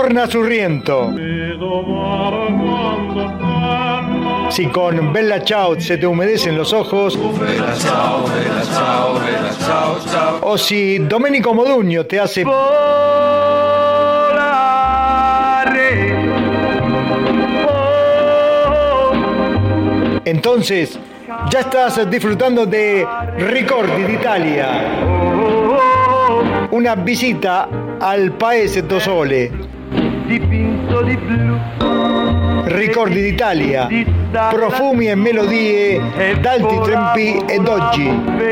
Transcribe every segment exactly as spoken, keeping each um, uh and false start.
torna su Riento. Si con Bella Ciao se te humedecen los ojos, Bella ciao, bella ciao, bella ciao, ciao. o si Domenico Modugno te hace entonces ya estás disfrutando de Ricordi d'Italia, una visita al Paese do Sole. Ricordi d'Italia, profumi e melodie d'alti tempi ed oggi.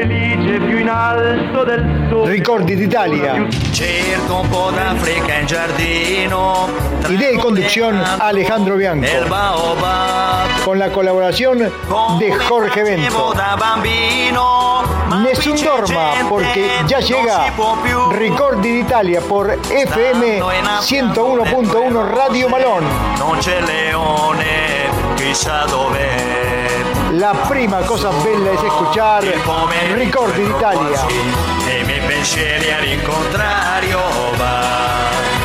Ricordi d'Italia. Cerco un po' d'Africa in giardino. Idea y conducción Alejandro Bianco. Con la colaboración de Jorge Bento. Nessun dorma porque ya llega Ricordi d'Italia por F M ciento uno punto uno Radio Malón. Non c'è leone, chissà dov'è. La prima cosa bella es escuchar Ricordi d'Italia. E i miei pensieri all'incontrario va.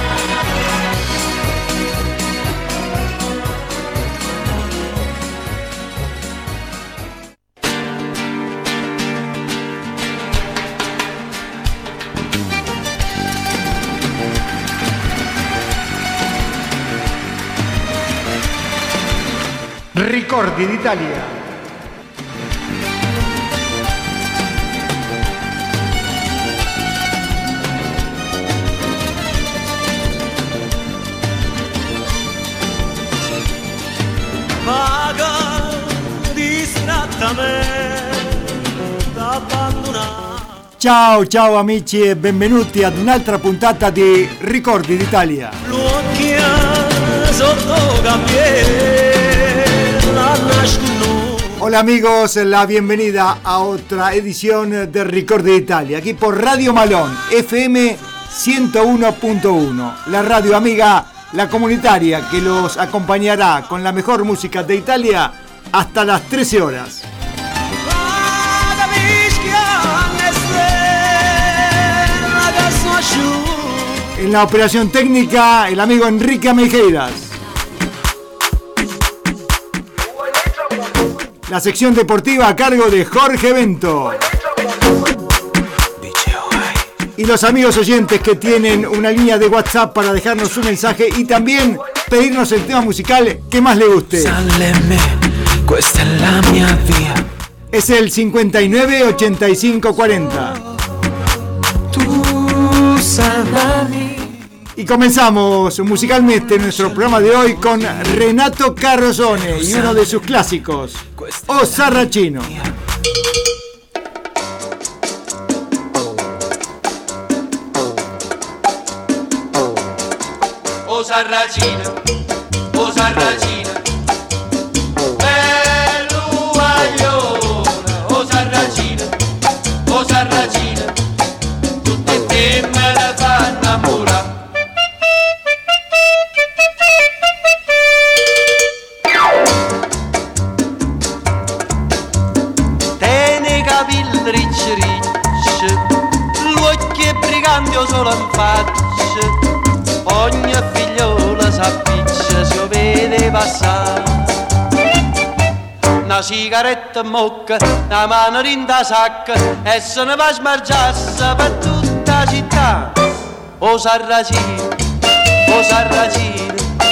Ricordi d'Italia. Vaga, distrattamente abbandonata. Ciao ciao amici e benvenuti ad un'altra puntata di Ricordi d'Italia. L'occhia sotto campiere. Hola amigos, la bienvenida a otra edición de Ricordi d'Italia, aquí por Radio Malón, F M ciento uno punto uno, la radio amiga, la comunitaria que los acompañará con la mejor música de Italia hasta las trece horas. En la operación técnica, el amigo Enrique Amejeiras. La sección deportiva a cargo de Jorge Bento. Y los amigos oyentes que tienen una línea de WhatsApp para dejarnos su mensaje y también pedirnos el tema musical que más le guste. Es el cincuenta y nueve ochenta y cinco cuarenta. Y comenzamos musicalmente nuestro programa de hoy con Renato Carosone y uno de sus clásicos, O Sarracino. O Sarracino, o Sarracino, bello guaglione, o Sarracino, o Sarracino, tutte femmine fanno innamorare. Ricci ricci, l'occhio è brigante solo in faccia, ogni figliola s'appiccia si lo vede passare. Una sigaretta in bocca, una mano in da sacca e se ne va a smargiarsi per tutta la città. O Sarracino, o Sarracino,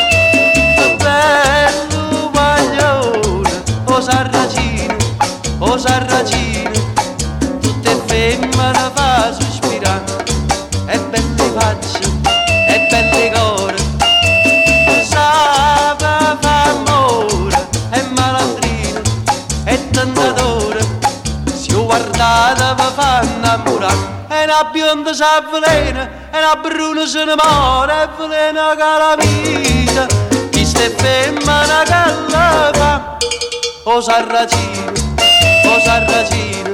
bello guaglione, o Sarracino, o Sarracino, femmina fa sospirare, e belle facce, e belle core, sa fa amore, e malandrino, e tentatore, si guardata va fa innamorare, e una bionda s'avvelena, e una bruna se ne muore, e velena che la vita, chi ste femmina che la fa, o Sarracino, o Sarracino,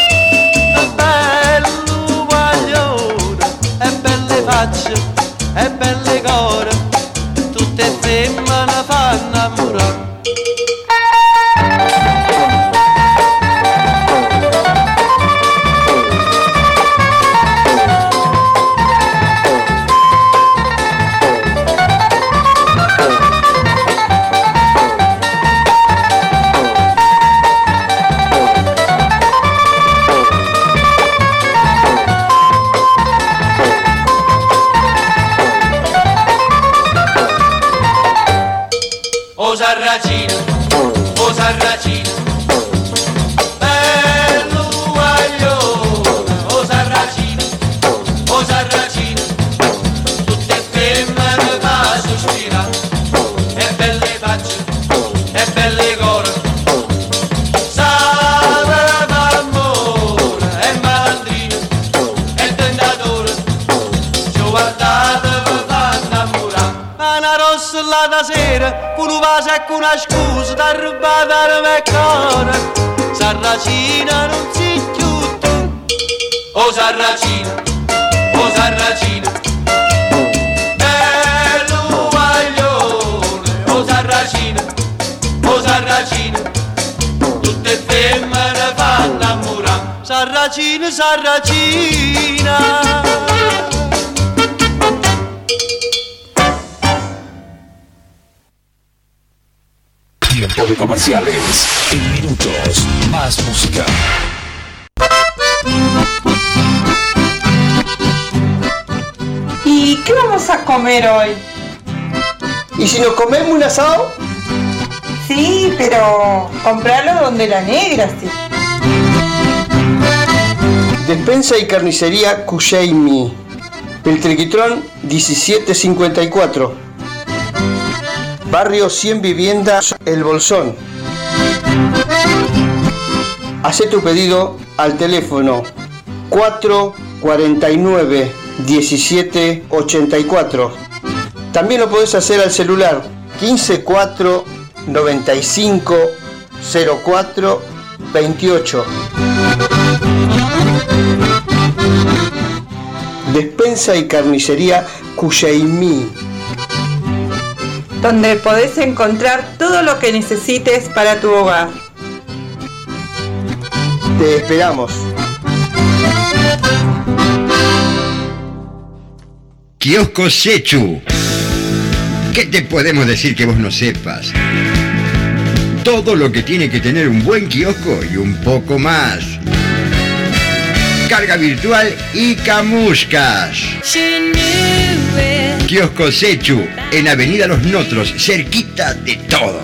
bello guaglione, e belle facce, e belle core, tutte femmine fanno innamorare. o Sarracino, o Sarracino, bello guaglione, o Sarracino, o Sarracino, tutte femmine fa sospirare, e belle facce, e belle core, sale d'amore, e malandrino, e tentatore, ci ho guardato per far innamorare, una rossa là da sera, con un vaso e con una scusa, da rubare al mio cuore, Sarracina non si chiude, o Sarracina, o Sarracina, bello guaglione, o Sarracina, o Sarracina, tutte femmine fanno innamorare, Sarracina, Sarracina. Tiempo de comerciales. En minutos, más música. ¿Y qué vamos a comer hoy? ¿Y si nos comemos un asado? Sí, pero comprarlo donde la negra, sí. Despensa y carnicería Cuyeimi. Peltriquitrón diecisiete cincuenta y cuatro. Barrio cien Viviendas El Bolsón. Hacé tu pedido al teléfono cuatro cuarenta y nueve diecisiete ochenta y cuatro. También lo podés hacer al celular quince cuatro noventa y cinco cero cuatro veintiocho. Despensa y carnicería Cuyeimi, donde podés encontrar todo lo que necesites para tu hogar. Te esperamos. Kiosco Sechu. ¿Qué te podemos decir que vos no sepas? Todo lo que tiene que tener un buen kiosco y un poco más. Carga virtual y camuscas. Kiosco Sechu, en Avenida Los Notros, cerquita de todo.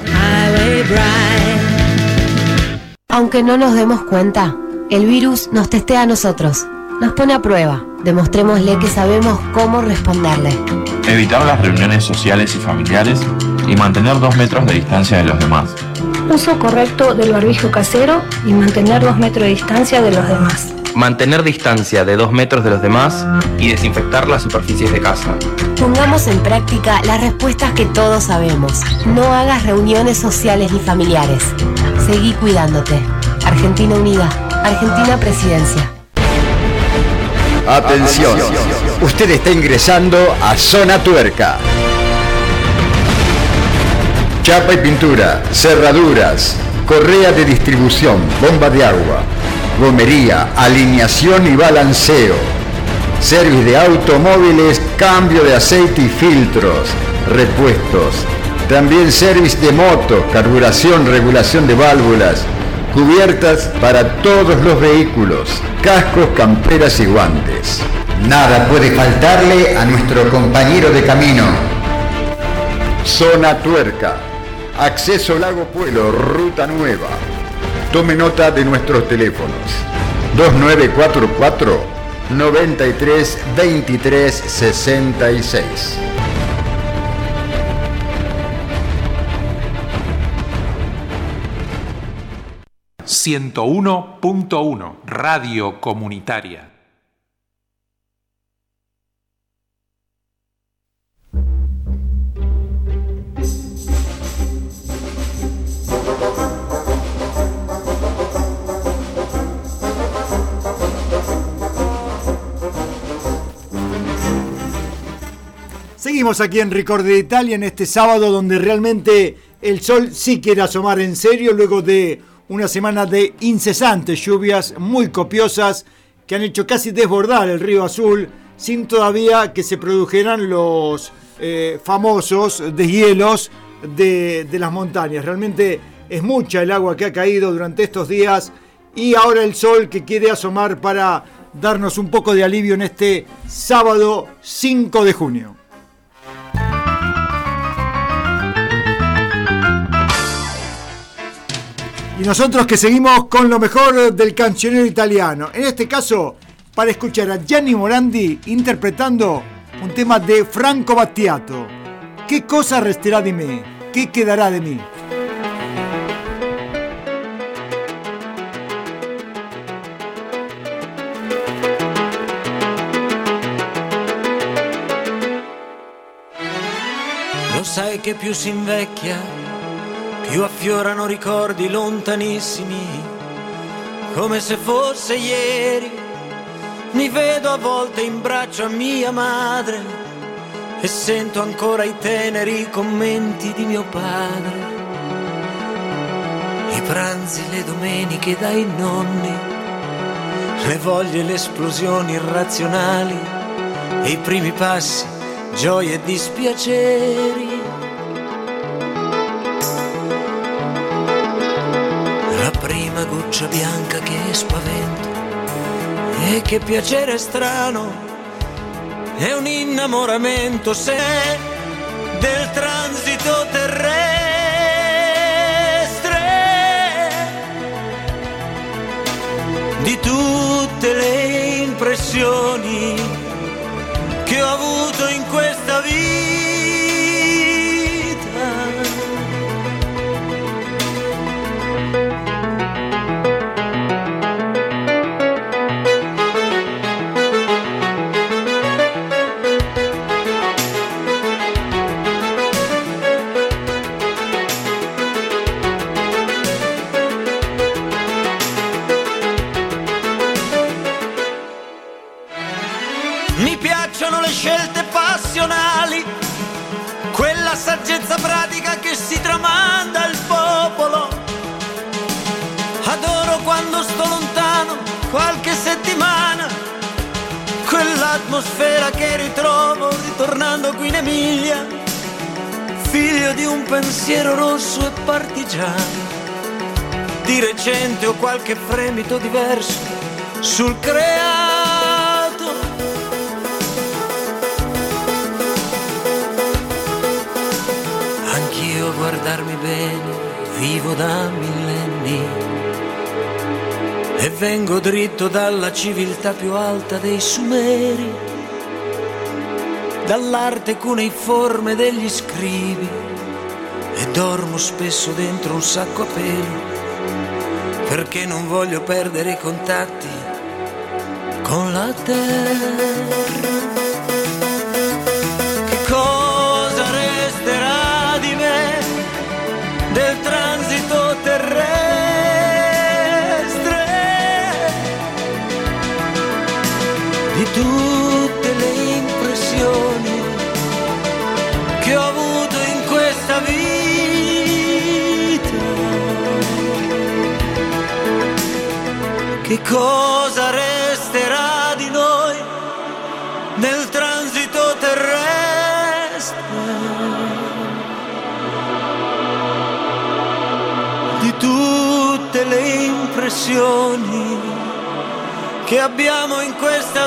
Aunque no nos demos cuenta, el virus nos testea a nosotros, nos pone a prueba. Demostrémosle que sabemos cómo responderle. Evitar las reuniones sociales y familiares y mantener dos metros de distancia de los demás. Uso correcto del barbijo casero y mantener dos metros de distancia de los demás. Mantener distancia de dos metros de los demás y desinfectar las superficies de casa. Pongamos en práctica las respuestas que todos sabemos. No hagas reuniones sociales ni familiares. Seguí cuidándote. Argentina Unida. Argentina Presidencia. Atención, usted está ingresando a Zona Tuerca. Chapa y pintura, cerraduras, correa de distribución, bomba de agua, gomería, alineación y balanceo, servicio de automóviles, cambio de aceite y filtros, repuestos, también servicio de moto, carburación, regulación de válvulas, cubiertas para todos los vehículos, cascos, camperas y guantes. Nada puede faltarle a nuestro compañero de camino. Zona Tuerca, acceso Lago Puelo, ruta nueva. Tome nota de nuestros teléfonos: dos nueve cuatro cuatro, noventa y tres, veintitrés, sesenta y seis. ciento uno punto uno Radio Comunitaria. Seguimos aquí en Ricordi d'Italia en este sábado donde realmente el sol sí quiere asomar en serio luego de una semana de incesantes lluvias muy copiosas que han hecho casi desbordar el río Azul sin todavía que se produjeran los eh, famosos deshielos de, de las montañas. Realmente es mucha el agua que ha caído durante estos días y ahora el sol que quiere asomar para darnos un poco de alivio en este sábado cinco de junio. Y nosotros que seguimos con lo mejor del cancionero italiano. En este caso, para escuchar a Gianni Morandi interpretando un tema de Franco Battiato. ¿Qué cosa resterà di me? ¿Qué quedará de mí? Lo sai che più si invecchia, più affiorano ricordi lontanissimi, come se fosse ieri. Mi vedo a volte in braccio a mia madre e sento ancora i teneri commenti di mio padre. I pranzi, le domeniche dai nonni, le voglie e le esplosioni irrazionali, e i primi passi, gioie e dispiaceri. La prima goccia bianca che spavento, e che piacere strano, è un innamoramento se del transito terrestre, di tutte le impressioni che ho avuto in questa vita. Mi piacciono le scelte passionali, quella saggezza pratica che si tramanda al popolo. Adoro quando sto lontano qualche settimana, quell'atmosfera che ritrovo ritornando qui in Emilia, figlio di un pensiero rosso e partigiano. Di recente ho qualche fremito diverso sul creato. Anch'io a guardarmi bene vivo da millenni e vengo dritto dalla civiltà più alta dei Sumeri, dall'arte cuneiforme degli scribi, e dormo spesso dentro un sacco a pelo perché non voglio perdere i contatti con la terra. Che cosa resterà di me, del transito terrestre, di tutte le impressioni che ho avuto in questa vita? Che cosa resterà di noi nel transito terrestre? Di tutte le impressioni che abbiamo in questa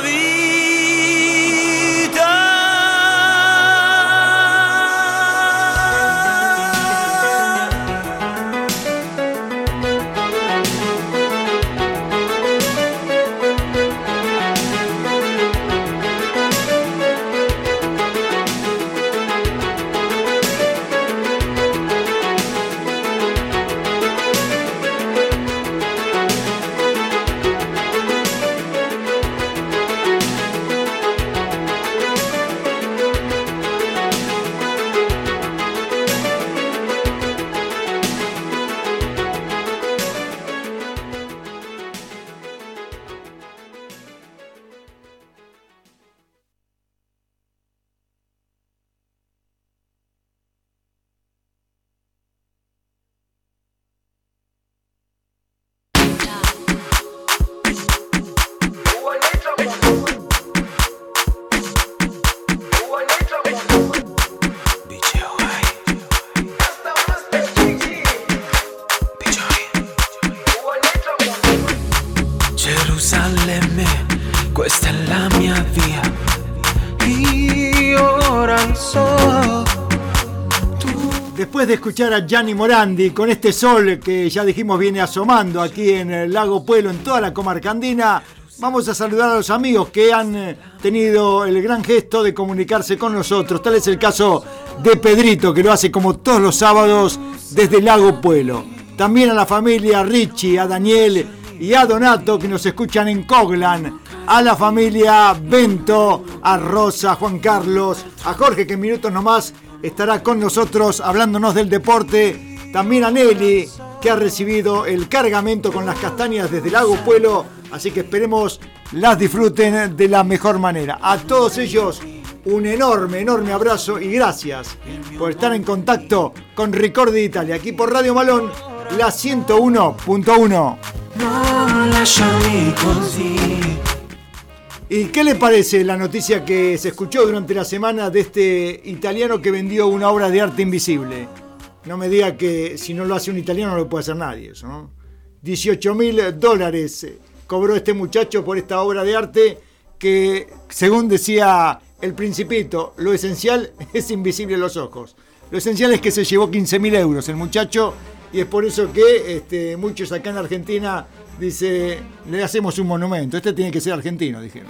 vita. Después de escuchar a Gianni Morandi con este sol que ya dijimos viene asomando aquí en el Lago Puelo, en toda la comarca andina, vamos a saludar a los amigos que han tenido el gran gesto de comunicarse con nosotros. Tal es el caso de Pedrito, que lo hace como todos los sábados desde el Lago Puelo. También a la familia Richie, a Daniel y a Donato, que nos escuchan en Coglan. A la familia Bento, a Rosa, a Juan Carlos, a Jorge, que en minutos nomás estará con nosotros hablándonos del deporte. También a Nelly, que ha recibido el cargamento con las castañas desde Lago Puelo. Así que esperemos las disfruten de la mejor manera. A todos ellos un enorme, enorme abrazo y gracias por estar en contacto con Ricordi Italia, aquí por Radio Malón, la ciento uno punto uno. Non lasciami così. ¿Y qué le parece la noticia que se escuchó durante la semana de este italiano que vendió una obra de arte invisible? No me diga que si no lo hace un italiano no lo puede hacer nadie, eso, ¿no? dieciocho mil dólares cobró este muchacho por esta obra de arte que, según decía el Principito, lo esencial es invisible a los ojos. Lo esencial es que se llevó quince mil euros el muchacho, y es por eso que este, muchos acá en Argentina dice, le hacemos un monumento. Este tiene que ser argentino, dijeron.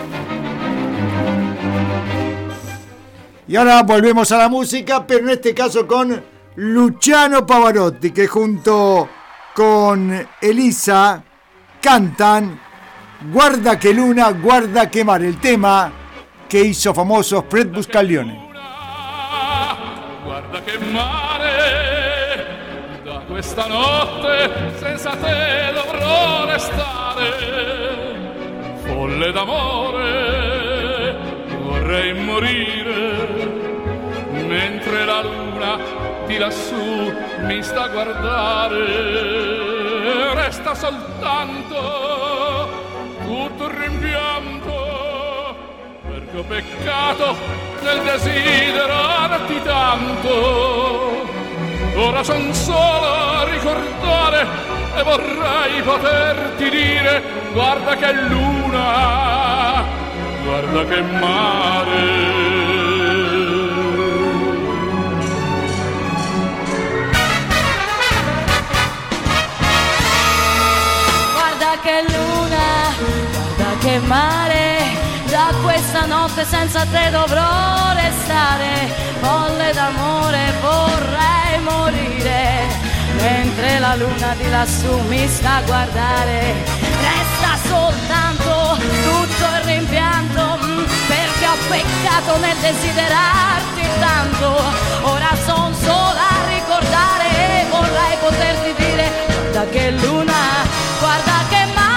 Y ahora volvemos a la música, pero en este caso con Luciano Pavarotti, que junto con Elisa cantan Guarda che luna, guarda che mare, el tema que hizo famoso Fred Buscaglione. Guarda che mare, da questa notte senza te dovrò restare, folle d'amore, vorrei morire, mentre la luna di lassù mi sta a guardare, resta soltanto tutto il rimpianto, perché ho peccato nel desiderarti tanto. Ora son solo a ricordare e vorrei poterti dire guarda che luna, guarda che mare. Che luna, guarda che mare, da questa notte senza te dovrò restare, folle d'amore vorrei morire, mentre la luna di lassù mi sta a guardare, resta soltanto tutto il rimpianto, perché ho peccato nel desiderarti tanto, ora son sola a ricordare e vorrei poterti dire guarda che luna, guarda che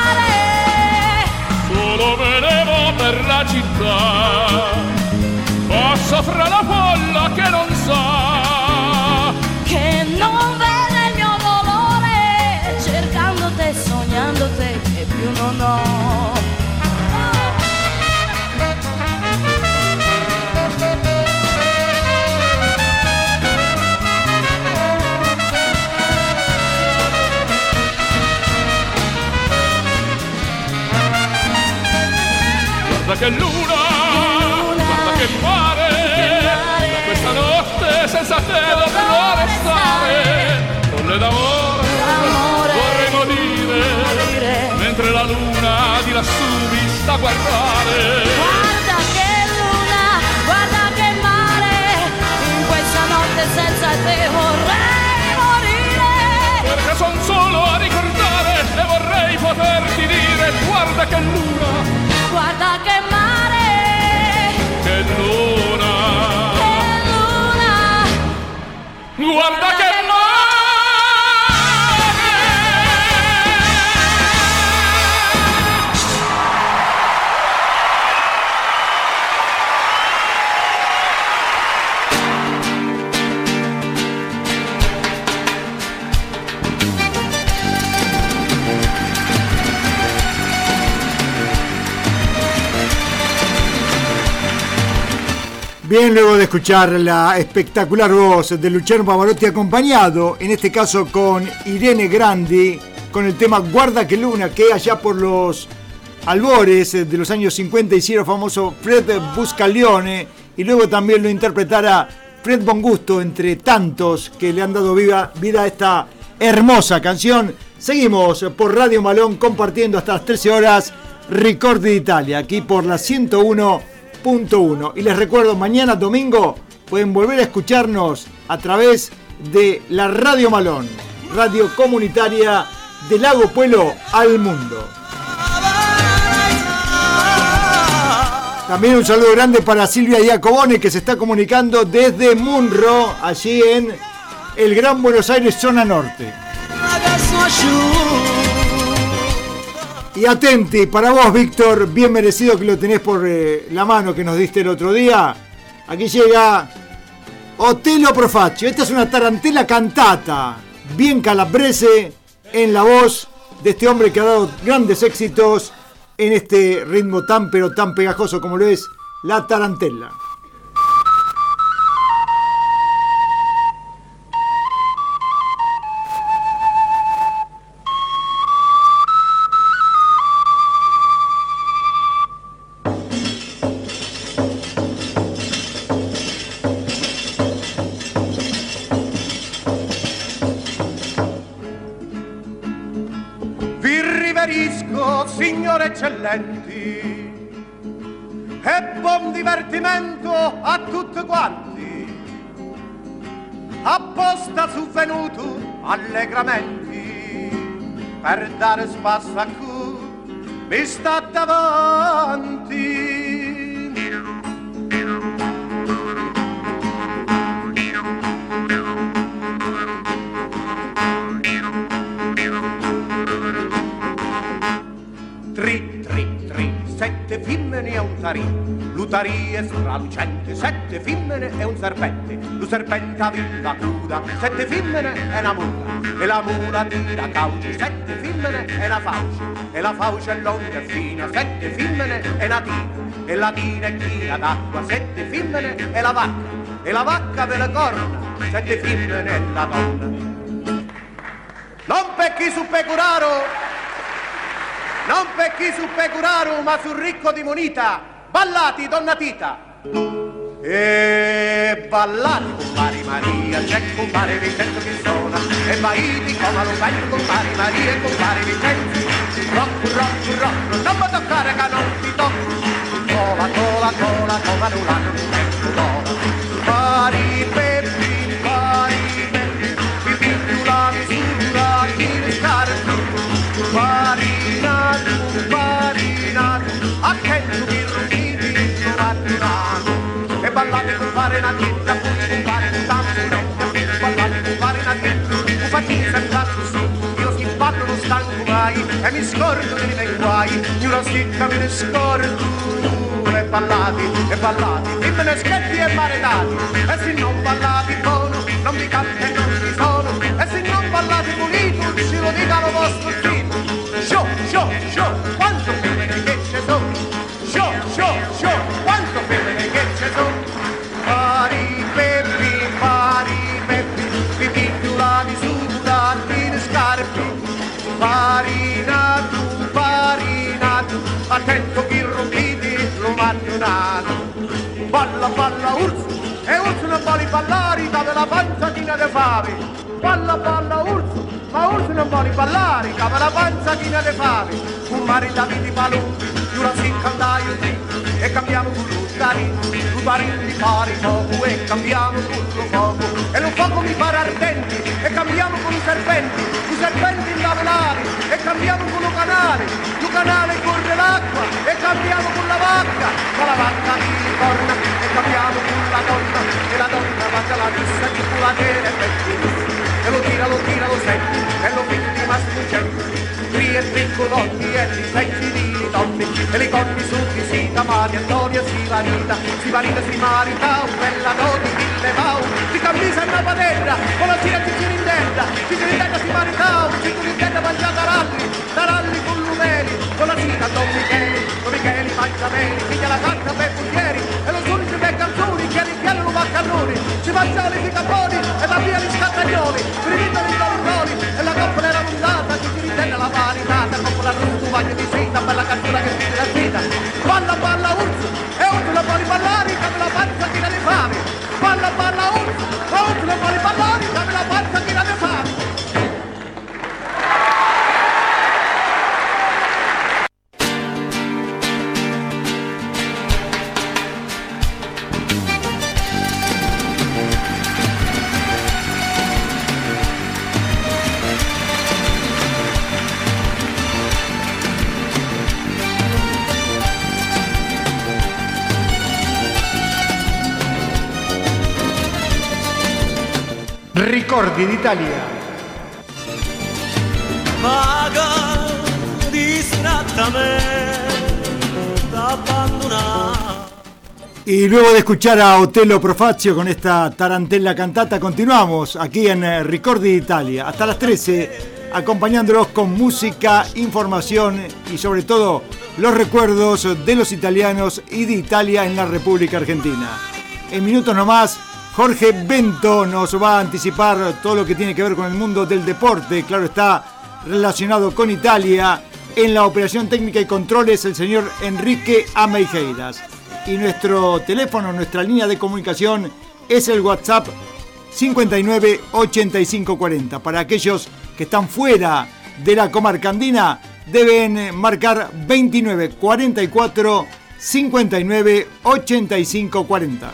solo venevo per la città, passo fra la folla che non sa, che non vede il mio dolore, cercando te, sognando te, che più non ho. Guarda che luna, guarda che mare, da questa notte senza te dovrò restare, folle d'amore, vorrei morire, mentre la luna di lassù mi sta a guardare. Guarda che luna, guarda che mare, in questa notte senza te vorrei morire, perché son solo a ricordare e vorrei poterti dire guarda che luna, guarda che mare, che luna, che luna, guarda che mare. Bien, luego de escuchar la espectacular voz de Luciano Pavarotti, acompañado en este caso con Irene Grandi, con el tema Guarda che luna, que allá por los albores de los años cincuenta hicieron famoso Fred Buscaglione, y luego también lo interpretara Fred Bongusto, entre tantos que le han dado vida, vida a esta hermosa canción. Seguimos por Radio Malón compartiendo hasta las trece horas Ricordi d'Italia, aquí por la ciento uno punto uno. Y les recuerdo, mañana domingo pueden volver a escucharnos a través de la Radio Malón, radio comunitaria de Lago Puelo al mundo. También un saludo grande para Silvia Iacobone, que se está comunicando desde Munro, allí en el Gran Buenos Aires, zona norte. Y atenti, para vos, Víctor, bien merecido que lo tenés por eh, la mano que nos diste el otro día. Aquí llega Otello Profaccio. Esta es una tarantela cantata, bien calabrese, en la voz de este hombre que ha dado grandes éxitos en este ritmo tan pero tan pegajoso como lo es la tarantela. Signore eccellenti, e buon divertimento a tutti quanti, apposta su venuto allegramenti per dare spazio a chi mi sta davanti. Tri, tri, tri, sette femmine e un tarì, l'utaria è stralucente, sette femmine e un serpente, lo serpente ha vita cruda, sette femmine e una mula, e la mula tira cauce, sette femmine e una fauce, e la fauce è longa e fina, sette femmine e una tina, e la tina è china d'acqua, sette femmine e la vacca, e la vacca per le corna, sette femmine e la donna. Non pecchi su pecoraro, non per chi su Pecuraro, ma sul ricco di Monita, ballati donna Tita. E ballati compari Maria, c'è compare Vincenzo che suona, e baiti come lo fai compari Maria e compare Vincenzo. Rock, rock, rock, non può toccare che non ti tocco, cola, cola, cola, come non l'hanno detto cola. Pari Peppi, pari Peppi, mi pinto la misura, chi mi scarpa, pari attento che ruggiti non attirano e ballate con fare una tienda pure con fare un tamburello ballate con fare una tienda un fatica sempre così io si ballo non stanco mai e mi scordo dei miei guai io la sicca me ne scordo e ballati e ballati dimmene schetti e maredati e se non ballati buono non mi capita e non ci sono e se non ballati pulito ce lo dica lo vostro zitto show show show quanto femmine che ci sono show show show quanto femmine che ci sono pari Peppi pari Peppi mi picchio la misura di scarpe farinato farinato attento che rompiti lo mattonato balla balla urso e urso non vuole ballare dove la panza china de fave balla balla urso ma urso non vuole ballare dove la panza china de fave un mare Davide Palumbi io la si cantaio dritto e cambiamo con l'utarino l'utarino di fare fuoco e cambiamo con lo fuoco e lo fuoco mi pare ardente e cambiamo con i serpenti i serpenti in lavelare e cambiamo con lo canale lo canale corre l'acqua e cambiamo con la vacca con la vacca di corna e cambiamo con la donna e la donna mangia la missa di culatele e pettini e lo tira, lo tira, lo senti e lo vittima sfuggente tri e piccoloni e li pezzi di donne e li corpi su di Sita, Maria, Antonia, si vanita si vanita, si marita, bella donna di levau si cammisa in una padella con la tira ci gira in terra ci gira in terra si marita ci gira in terra mangia taralli taralli con lumeri con la tira Don Michele Don Michele mangia bene figlia la canta per puglieri e lo giudice per canzoni che richiede lo maccannoni si mangia le picaponi e va via gli scattagnoli finita di tornoli e la coppola era montata ci gira in terra la maritata coppola rosso bagno di seta bella canzone che si la seta balla balla urso e urso la puoi ballare come la panza che la fame balla balla urso Ricordi d'Italia. Vaga, distrattamente abbandonare. Y luego de escuchar a Otello Profazio con esta tarantella cantata, continuamos aquí en Ricordi d'Italia hasta las trece, acompañándolos con música, información y sobre todo los recuerdos de los italianos y de Italia en la República Argentina. En minutos nomás, Jorge Bento nos va a anticipar todo lo que tiene que ver con el mundo del deporte, claro está, relacionado con Italia. En la operación técnica y controles, el señor Enrique Ameijeiras. Y nuestro teléfono, nuestra línea de comunicación es el WhatsApp cincuenta y nueve ochenta y cinco cuarenta. Para aquellos que están fuera de la comarca andina, deben marcar veintinueve cuarenta y cuatro cincuenta y nueve ochenta y cinco cuarenta.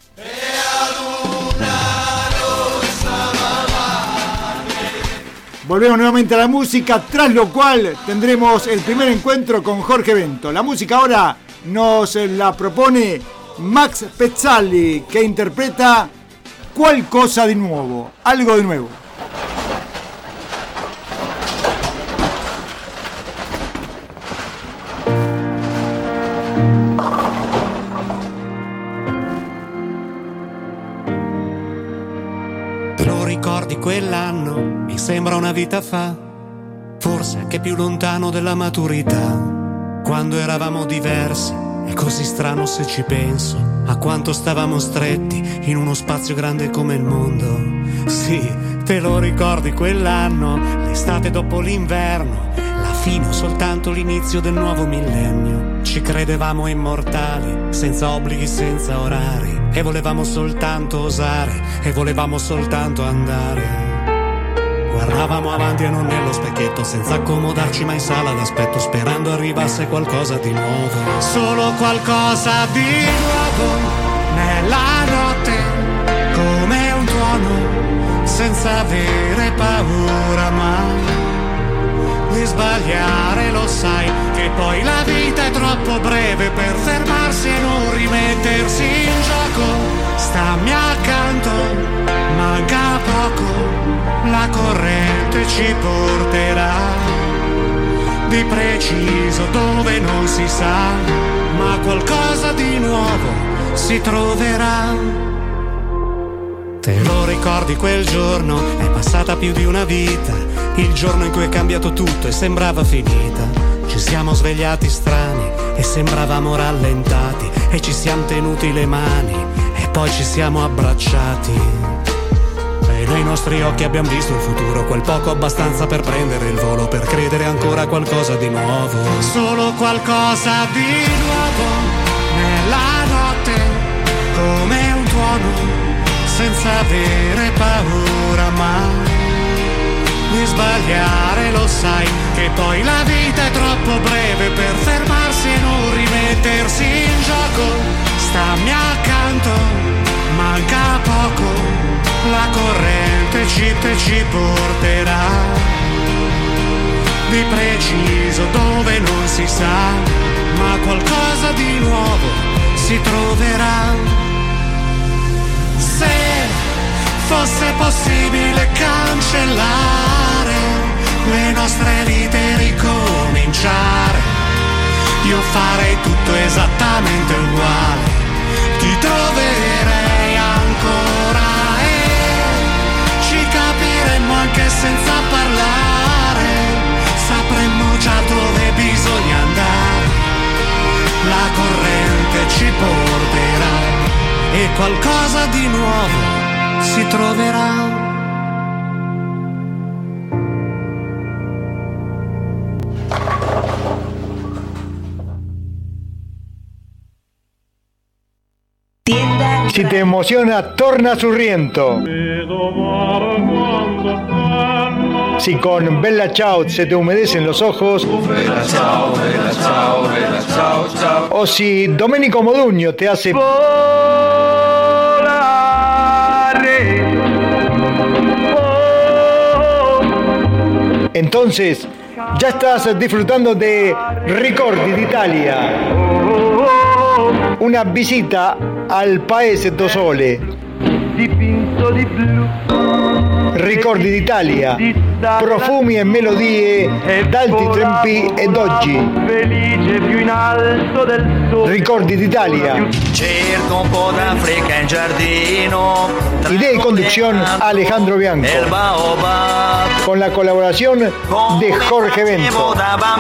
Volvemos nuevamente a la música, tras lo cual tendremos el primer encuentro con Jorge Bento. La música ahora nos la propone Max Pezzali, que interpreta Cual cosa de nuevo, algo de nuevo. Te lo ricordi quell'anno? Mi sembra una vita fa, forse anche più lontano della maturità. Quando eravamo diversi, è così strano se ci penso, a quanto stavamo stretti in uno spazio grande come il mondo. Sì, te lo ricordi quell'anno, l'estate dopo l'inverno, la fine o soltanto l'inizio del nuovo millennio. Ci credevamo immortali, senza obblighi, senza orari, e volevamo soltanto osare, e volevamo soltanto andare. Guardavamo avanti e non nello specchietto, senza accomodarci mai in sala d'aspetto, sperando arrivasse qualcosa di nuovo. Solo qualcosa di nuovo nella notte, come un tuono, senza avere paura mai di sbagliare. Lo sai che poi la vita è troppo breve per fermarsi e non rimettersi in gioco. Stammi accanto, manca poco, la corrente ci porterà di preciso dove non si sa, ma qualcosa di nuovo si troverà. Te lo ricordi quel giorno? È passata più di una vita, il giorno in cui è cambiato tutto e sembrava finita. Ci siamo svegliati strani e sembravamo rallentati, e ci siamo tenuti le mani e poi ci siamo abbracciati. E nei nostri occhi abbiamo visto il futuro, quel poco abbastanza per prendere il volo, per credere ancora a qualcosa di nuovo. Solo qualcosa di nuovo nella notte, come un tuono, senza avere paura mai di sbagliare. Lo sai che poi la vita è troppo breve per fermarsi e non rimettersi in gioco. Stammi accanto, manca poco, la corrente ci te ci porterà di preciso dove non si sa, ma qualcosa di nuovo si troverà. Se fosse possibile cancellare le nostre vite e ricominciare, io farei tutto esattamente uguale, ti troverei ancora e ci capiremmo anche senza parlare, sapremmo già dove bisogna andare, la corrente ci porterà e qualcosa di nuovo si troverà. Si te emociona, torna Surriento. Si con Bella Ciao se te humedecen los ojos. Bella ciao, bella ciao, bella ciao, ciao. O si Domenico Modugno te hace entonces ya estás disfrutando de Ricordi d'Italia, una visita al Paese do Sole. Dipinto di blu Ricordi d'Italia, profumi e melodie d'alti tempi ed oggi. Ricordi d'Italia. Cerco un po' d'Africa in giardino. Idea y conducción Alejandro Bianco. Con la colaboración de Jorge Bento.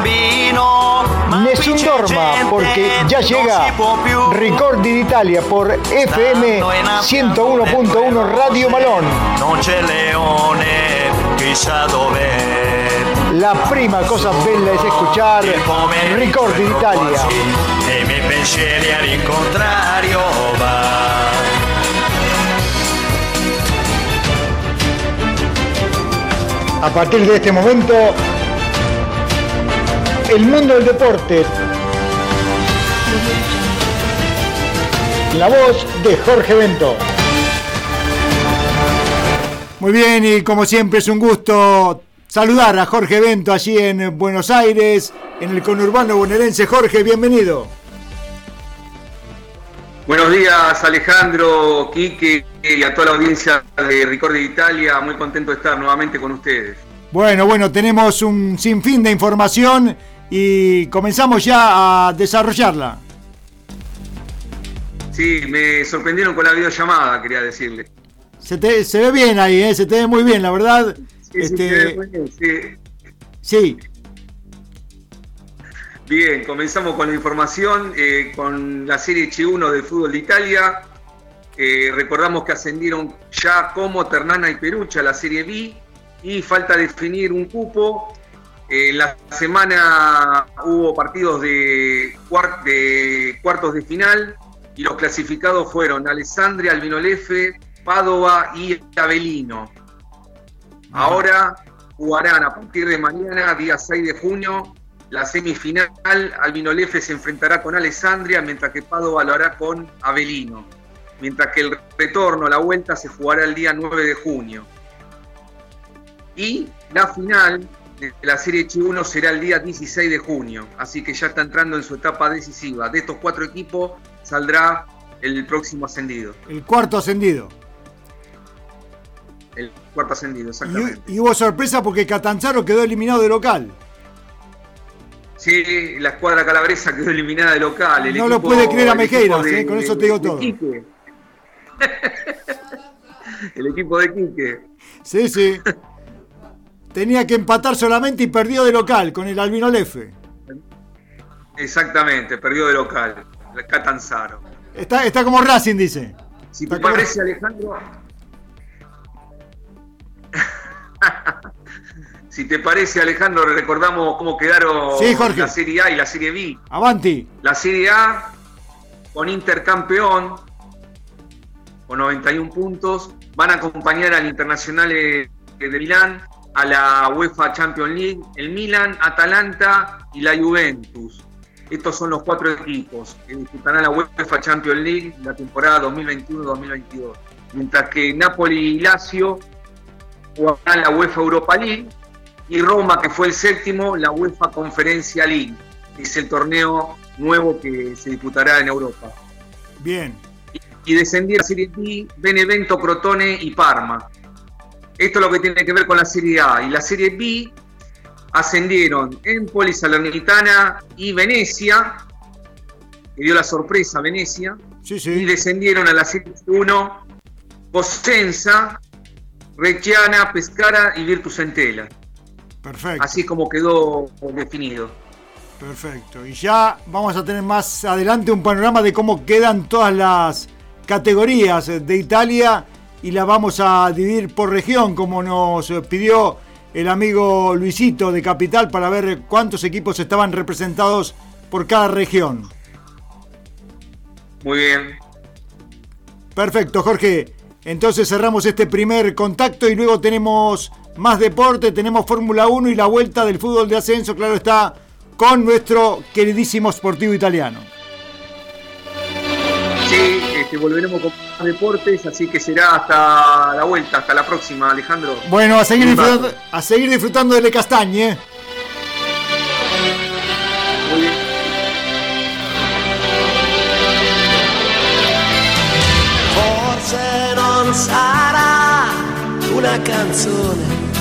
Nessun dorma porque ya llega Ricordi d'Italia por F M ciento uno punto uno Radio Malón. Non c'è leone, chissà dov'è. La prima cosa bella es escuchar Ricordi d'Italia. E i miei pensieri all'incontrario va. A partir de este momento, el mundo del deporte. La voz de Jorge Bento. Muy bien, y como siempre es un gusto saludar a Jorge Bento allí en Buenos Aires, en el conurbano bonaerense. Jorge, bienvenido. Buenos días, Alejandro, Quique y a toda la audiencia de Ricordi d'Italia. Muy contento de estar nuevamente con ustedes. Bueno, bueno, tenemos un sinfín de información y comenzamos ya a desarrollarla. Sí, me sorprendieron con la videollamada, quería decirle. Se, te, se ve bien ahí, ¿eh? Se te ve muy bien, la verdad. Sí, este... sí, se ve muy bien, sí. Sí. Bien, comenzamos con la información, eh, con la Serie C uno del fútbol de Italia. Eh, recordamos que ascendieron ya Como, Ternana y Perugia a la Serie B y falta definir un cupo. Eh, la semana hubo partidos de, cuart- de cuartos de final y los clasificados fueron Alessandria, Albinolefe, Padova y Avellino. Ahora jugarán a partir de mañana, día seis de junio, la semifinal. Albinolefe se enfrentará con Alessandria, mientras que Padova lo hará con Avellino. Mientras que el retorno, la vuelta, se jugará el día nueve de junio. Y la final de la Serie C uno será el día dieciséis de junio. Así que ya está entrando en su etapa decisiva. De estos cuatro equipos saldrá el próximo ascendido. El cuarto ascendido. El cuarto ascendido, exactamente. Y, y hubo sorpresa porque Catanzaro quedó eliminado de local. Sí, la escuadra calabresa quedó eliminada de local. El no equipo, lo puede creer a Mejeiras, de, ¿eh? Con eso te digo todo. Quique. El equipo de Quique. Sí, sí. Tenía que empatar solamente y perdió de local con el Albinolefe. Exactamente, perdió de local. El Catanzaro. Está, está como Racing, dice. Si está te como... parece, Alejandro... Si te parece, Alejandro, recordamos cómo quedaron sí, Jorge. La Serie A y la Serie B. Avanti. La Serie A con Inter campeón con noventa y uno puntos. Van a acompañar al Internacional de Milán, a la UEFA Champions League, el Milan, Atalanta y la Juventus. Estos son los cuatro equipos que disputarán la UEFA Champions League la temporada dos mil veintiuno dos mil veintidós. Mientras que Napoli y Lazio jugarán la UEFA Europa League y Roma, que fue el séptimo, la UEFA Conferencia League. Es el torneo nuevo que se disputará en Europa. Bien. Y, y descendieron la Serie B, Benevento, Crotone y Parma. Esto es lo que tiene que ver con la Serie A. Y la Serie B ascendieron Empoli, Salernitana y Venecia, que dio la sorpresa a Venecia. Sí, sí. Y descendieron a la Serie uno Cosenza, Reggiana, Pescara y Virtus Entella. Perfecto. Así como quedó definido. Perfecto. Y ya vamos a tener más adelante un panorama de cómo quedan todas las categorías de Italia y la vamos a dividir por región, como nos pidió el amigo Luisito de Capital, para ver cuántos equipos estaban representados por cada región. Muy bien. Perfecto, Jorge. Entonces cerramos este primer contacto y luego tenemos más deporte, tenemos Fórmula uno y la vuelta del fútbol de ascenso, claro está, con nuestro queridísimo Sportivo Italiano. Sí, este, volveremos con más deportes, así que será hasta la vuelta, hasta la próxima, Alejandro. Bueno, a seguir disfrutando, a seguir disfrutando de Le Castagne. ¿eh? Muy bien. Forse non sarà una una canzone.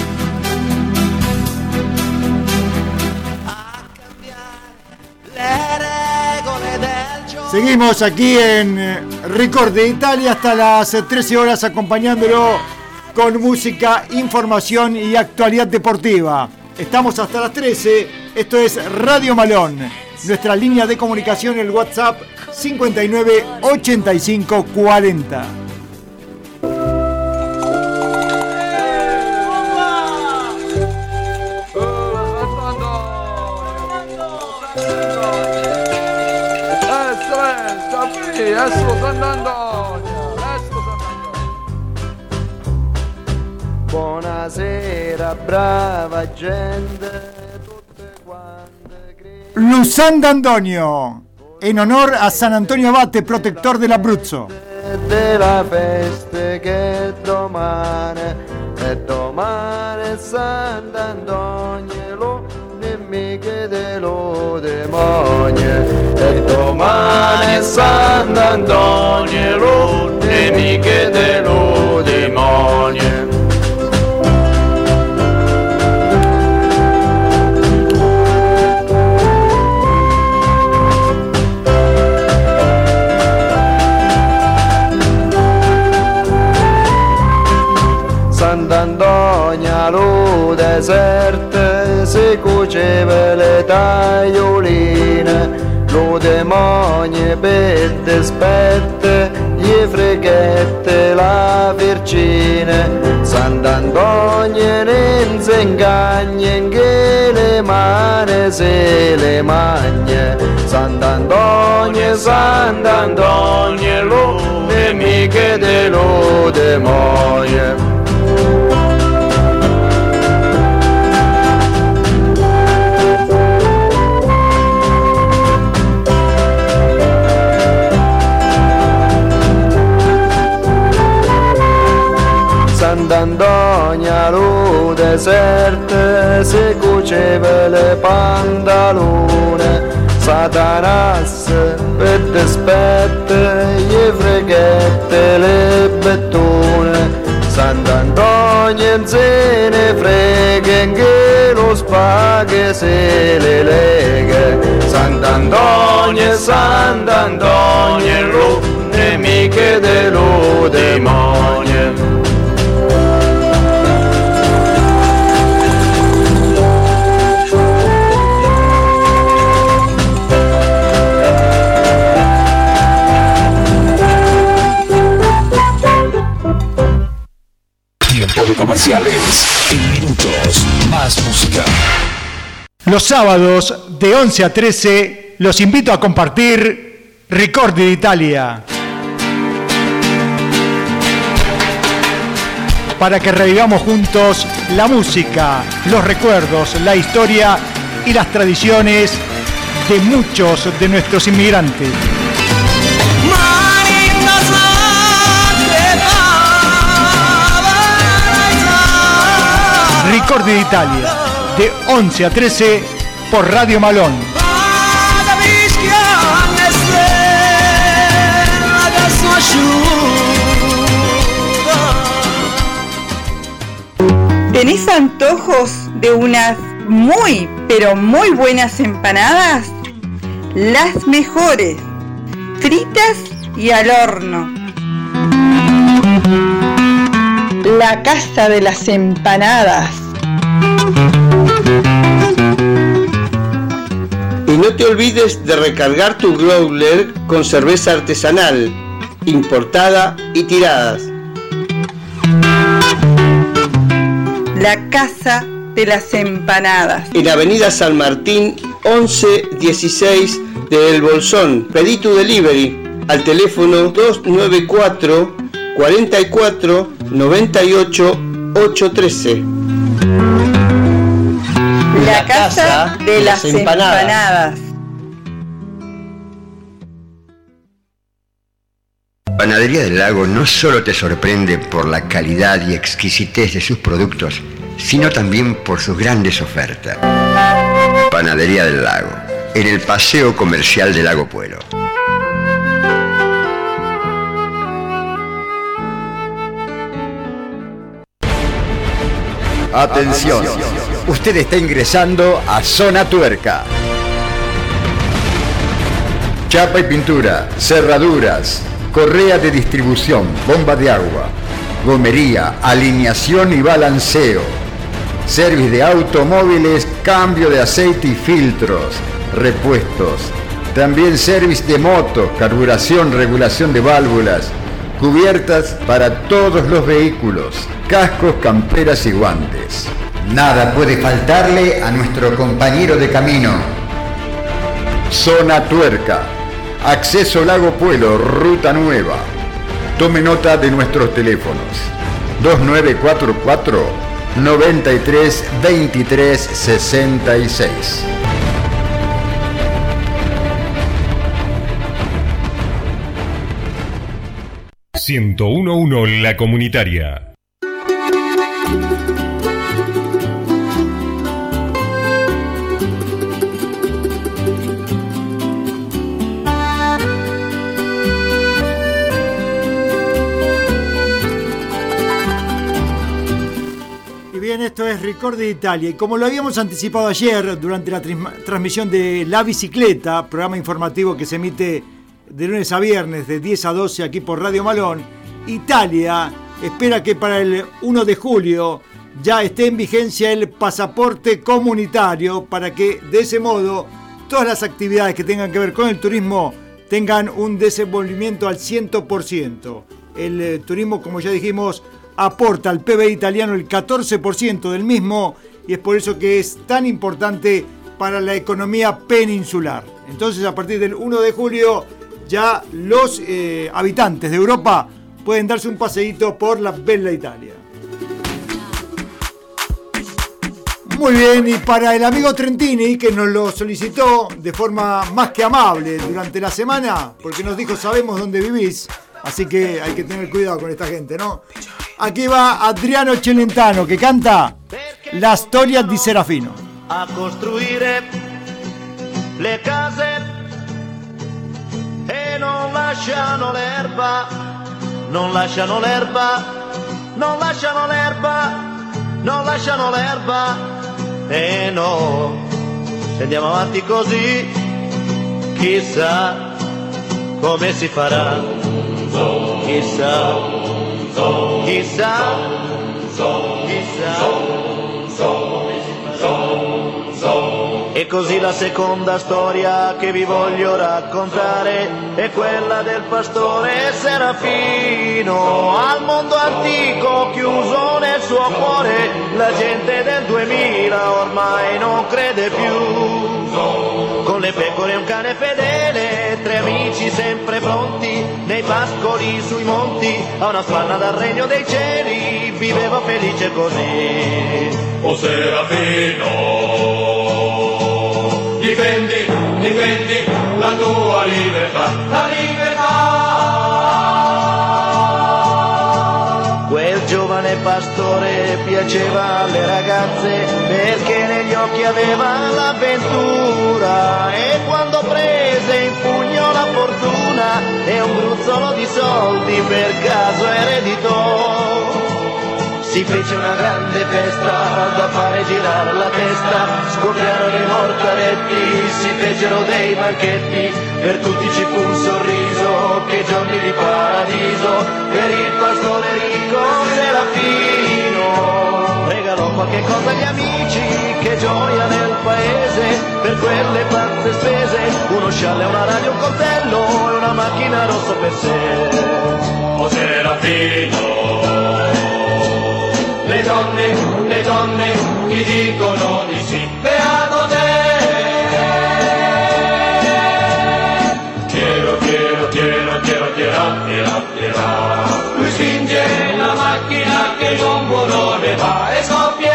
A cambiare le regole del gioco. Seguimos aquí en Record de Italia hasta las trece horas acompañándolo con música, información y actualidad deportiva. Estamos hasta las trece, esto es Radio Malón. Nuestra línea de comunicación, el WhatsApp cincuenta y nueve ochenta y cinco cuarenta. Adesso andando, adesso andando. Buonasera, brava gente. Luzán d'Antonio, en honor a San Antonio Abate, protector del Abruzzo. Della festa che domani e domani Sant'Antonio lo nemiche dello demonio e domani Sant'Antonio lo nemiche dello demonio. Sant'Antonio lo deserto si cuceva le taglioline, lo demonio per dispette gli freghette la virgine. Sant'Antonio non si ingagna in che le mani se le magna. Sant'Antonio, Sant'Antonio lo nemiche dello demonio. Sant'Antonio lo deserto si cuceva le pantalone, Satanas per dispette gli freghette le bettone. Sant'Antonio non se ne frega che lo spaghe se le lega. Sant'Antonio, Sant'Antonio lo nemiche dello demonio. De comerciales, en minutos, más música. Los sábados de once a trece los invito a compartir Ricordi d'Italia, para que revivamos juntos la música, los recuerdos, la historia y las tradiciones de muchos de nuestros inmigrantes. Ricordi d'Italia, de once a trece por Radio Malón. ¿Tenés antojos de unas muy, pero muy buenas empanadas? Las mejores, fritas y al horno. La Casa de las Empanadas. Y no te olvides de recargar tu growler con cerveza artesanal, importada y tiradas. La Casa de las Empanadas. En Avenida San Martín, once dieciséis de El Bolsón. Pedí tu delivery al teléfono dos nueve cuatro, cuarenta y cuatro, noventa y ocho, ochocientos trece. La Casa de las Empanadas. Panadería del Lago no solo te sorprende por la calidad y exquisitez de sus productos, sino también por sus grandes ofertas. Panadería del Lago, en el Paseo Comercial del Lago Puelo. Atención, usted está ingresando a Zona Tuerca. Chapa y pintura, cerraduras, correa de distribución, bomba de agua, gomería, alineación y balanceo, servicio de automóviles, cambio de aceite y filtros, repuestos, también servicio de motos, carburación, regulación de válvulas, cubiertas para todos los vehículos, cascos, camperas y guantes. Nada puede faltarle a nuestro compañero de camino. Zona Tuerca, acceso Lago Puelo, ruta nueva. Tome nota de nuestros teléfonos: dos nueve cuatro cuatro, noventa y tres, veintitrés, sesenta y seis. ciento uno punto uno La Comunitaria. Y bien, esto es Ricordi d'Italia, y como lo habíamos anticipado ayer durante la transmisión de La Bicicleta, programa informativo que se emite de lunes a viernes de diez a doce aquí por Radio Malón, Italia espera que para el uno de julio ya esté en vigencia el pasaporte comunitario, para que de ese modo todas las actividades que tengan que ver con el turismo tengan un desenvolvimiento al cien por ciento. El eh, turismo, como ya dijimos, aporta al P I B italiano el catorce por ciento del mismo, y es por eso que es tan importante para la economía peninsular. Entonces, a partir del uno de julio ya los eh, habitantes de Europa pueden darse un paseíto por la bella Italia. Muy bien, y para el amigo Trentini, que nos lo solicitó de forma más que amable durante la semana, porque nos dijo: sabemos dónde vivís, así que hay que tener cuidado con esta gente, ¿no? Aquí va Adriano Celentano, che canta La storia di Serafino. A costruire le case e non lasciano l'erba, non lasciano l'erba, non lasciano l'erba, non lasciano l'erba, e no, se andiamo avanti così, chissà come si farà, chissà, chissà, chissà. E così la seconda storia che vi voglio raccontare è quella del pastore Serafino, al mondo antico chiuso nel suo cuore. La gente del duemila ormai non crede più. Con le pecore e un cane fedele, tre amici sempre pronti, nei pascoli sui monti, a una spanna dal regno dei cieli, viveva felice così. O Serafino, difendi, difendi la tua libertà, la libertà. Quel giovane pastore piaceva alle ragazze, perché negli occhi aveva l'avventura, e quando prese in pugno la fortuna e un gruzzolo di soldi per caso ereditò, si fece una grande festa da fare girare la testa, scoppiarono i mortaretti, si fecero dei banchetti, per tutti ci fu un sorriso, che giorni di paradiso, per il pastore ricco Serafino. Regalò qualche cosa agli amici, che gioia nel paese, per quelle pazze spese, uno scialle, una radio, un coltello e una macchina rossa per sé. O Serafino, le donne, le donne ti dicono di sì, beato te. Quiero, quiero, quiero, quiero, quiero, quiero, quiero. Lui spinge la macchina che il bombo non ne va e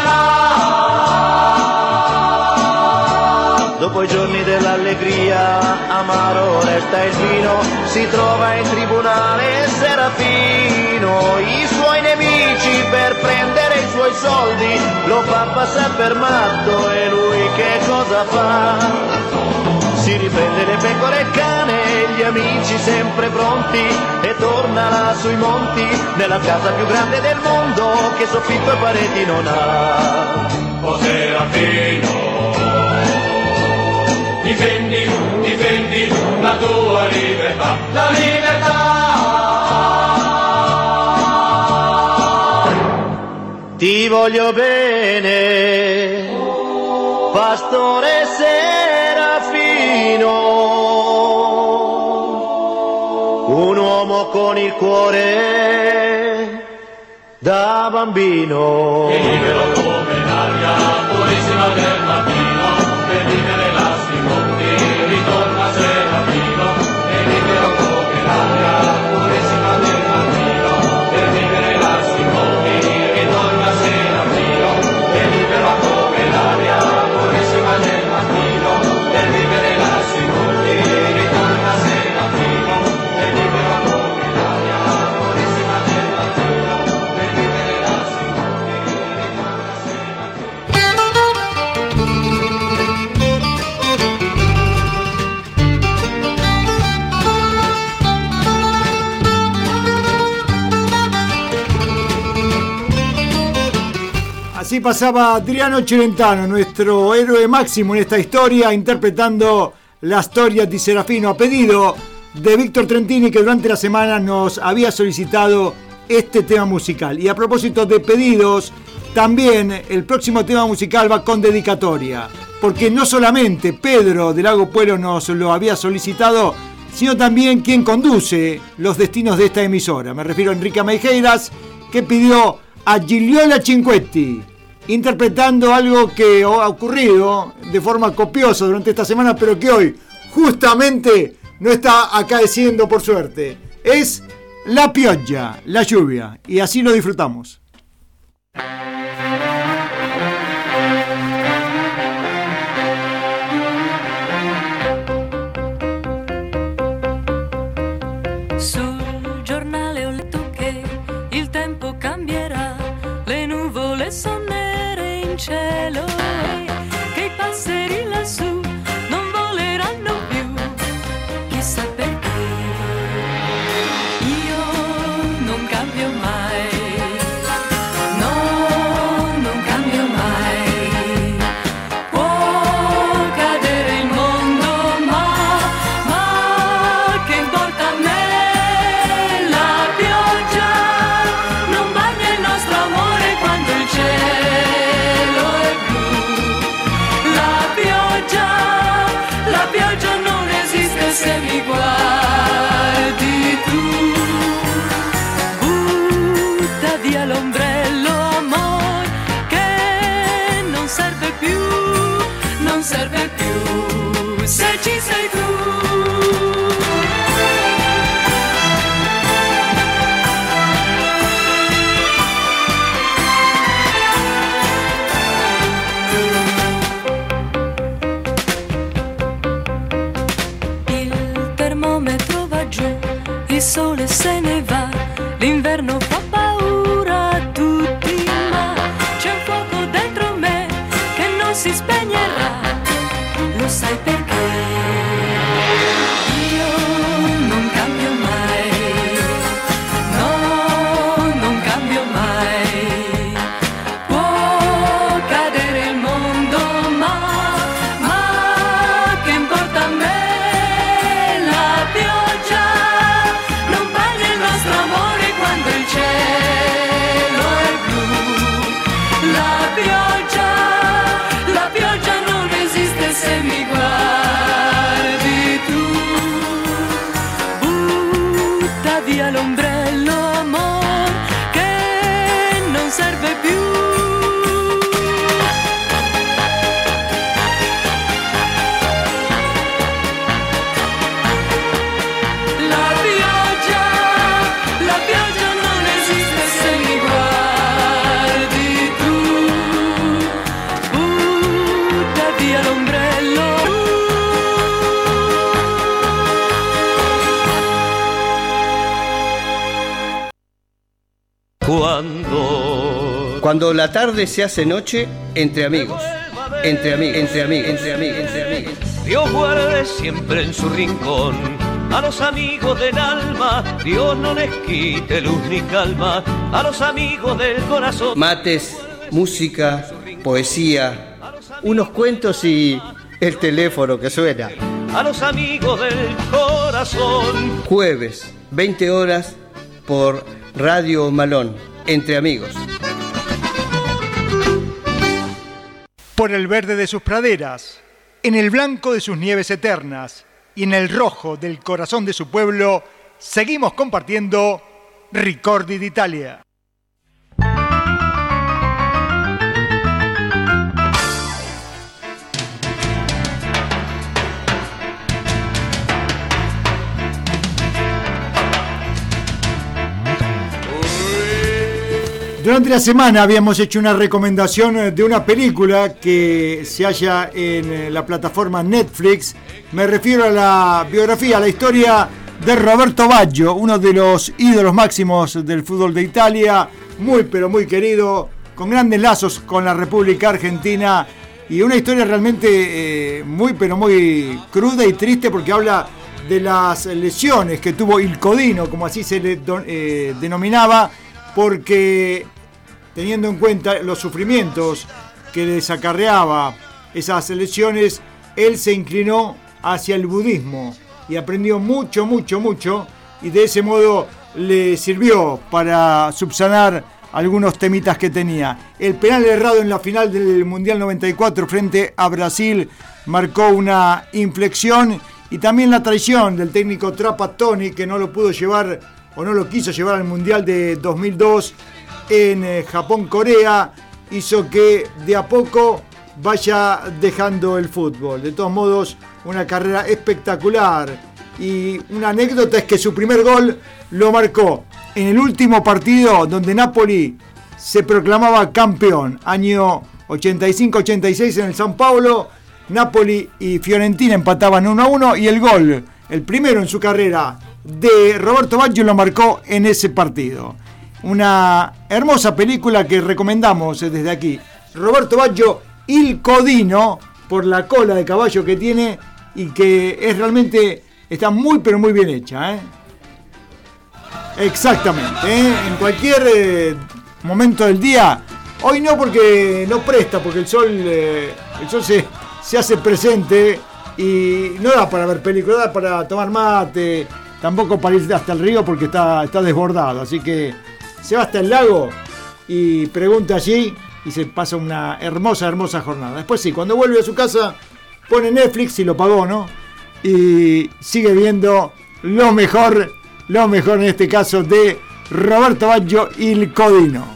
scoppierà. Dopo i giorni dell'allegria, amaro resta il vino, si trova in tribunale Serafino, i suoi nemici per prendere i suoi soldi lo fa passare per matto, e lui che cosa fa? si riprende le pecore e il cane, gli amici sempre pronti, e torna là sui monti, nella casa più grande del mondo, che soffitto e pareti non ha. O Serafino, difendi, difendi la tua libertà, la libertà. Ti voglio bene, pastore Serafino, un uomo con il cuore da bambino. E libero come l'aria purissima del mattino, per vivere lasci i monti, ritorna Serafino. E libero come l'aria purissima del mattino, per vivere lasci i monti, ritorna Serafino. E libero come l'aria purissima del mattino, per vivere lasci i monti, ritorna Serafino. E libero come l'aria purissima del mattino, per vivere lasci i monti, ritorna Así pasaba Adriano Celentano, nuestro héroe máximo en esta historia, interpretando la historia di Serafino a pedido de Víctor Trentini, que durante la semana nos había solicitado este tema musical. Y a propósito de pedidos, también el próximo tema musical va con dedicatoria, porque no solamente Pedro de Lago Puelo nos lo había solicitado, sino también quien conduce los destinos de esta emisora. Me refiero a Enrique Meijeiras, que pidió a Gigliola Cinquetti, interpretando algo que ha ocurrido de forma copiosa durante esta semana, pero que hoy justamente no está acaeciendo por suerte. Es la pioggia, la lluvia, y así lo disfrutamos. Sul giornale ho letto che il tempo cambierà, le nuvole sono nere in cielo e che i passeri lassù non voleranno più, chissà perché. Io non cambio mai, no, non cambio mai. Può cadere il mondo, ma, ma che importa a me? La pioggia non bagna il nostro amore quando il cielo è blu. La pioggia, la pioggia non esiste se mi guardi tu. Butta via l'ombrello, amor, che non serve più, non serve più se ci sei tu. Il termometro va giù, il sole se ne va, l'inverno fa paura a tutti, ma c'è un fuoco dentro me che non si spegnerà, lo sai perché? Io non cambio mai, no, non cambio mai. Può cadere il mondo, ma, ma che importa a me? La pioggia non bagna il nostro amore quando il cielo è blu. La pioggia, la pioggia non esiste se mi guardi tu. Butta via l'ombrello, amor, che non serve più. La pioggia, la pioggia non esiste se mi guardi tu. Butta via l'ombrello. Cuando Cuando la tarde se hace noche entre amigos, entre amigos, entre amigos, entre amigos, entre amigos. Dios guarde siempre en su rincón. A los amigos del alma, Dios no les quite luz ni calma. A los amigos del corazón. Mates, música, poesía, unos cuentos y el teléfono que suena. A los amigos del corazón. Jueves, veinte horas, por Radio Malón, entre amigos. Por el verde de sus praderas, en el blanco de sus nieves eternas y en el rojo del corazón de su pueblo, seguimos compartiendo Ricordi d'Italia. Durante la semana habíamos hecho una recomendación de una película que se halla en la plataforma Netflix. Me refiero a la biografía, a la historia de Roberto Baggio, uno de los ídolos máximos del fútbol de Italia, muy pero muy querido, con grandes lazos con la República Argentina, y una historia realmente eh, muy pero muy cruda y triste, porque habla de las lesiones que tuvo Il Codino, como así se le eh, denominaba, porque teniendo en cuenta los sufrimientos que les acarreaba esas lesiones, él se inclinó hacia el budismo y aprendió mucho, mucho, mucho, y de ese modo le sirvió para subsanar algunos temitas que tenía. El penal errado en la final del Mundial noventa y cuatro frente a Brasil marcó una inflexión, y también la traición del técnico Trapattoni, que no lo pudo llevar o no lo quiso llevar al Mundial de dos mil dos en eh, Japón-Corea, hizo que de a poco vaya dejando el fútbol. De todos modos, una carrera espectacular, y una anécdota es que su primer gol lo marcó en el último partido donde Napoli se proclamaba campeón, año ochenta y cinco ochenta y seis en el San Paulo. Napoli y Fiorentina empataban uno a uno, y el gol, el primero en su carrera, de Roberto Baggio, lo marcó en ese partido. Una hermosa película que recomendamos desde aquí. Roberto Baggio, Il Codino, por la cola de caballo que tiene, y que es realmente, está muy pero muy bien hecha, ¿eh? Exactamente, ¿eh? En cualquier eh, momento del día. Hoy no, porque no presta, porque el sol, eh, el sol se, se hace presente y no da para ver películas, da para tomar mate, tampoco para ir hasta el río porque está, está desbordado. Así que se va hasta el lago y pregunta allí y se pasa una hermosa, hermosa jornada. Después sí, cuando vuelve a su casa pone Netflix, y lo pagó, ¿no? Y sigue viendo lo mejor, lo mejor en este caso de Roberto Baggio, Il Codino.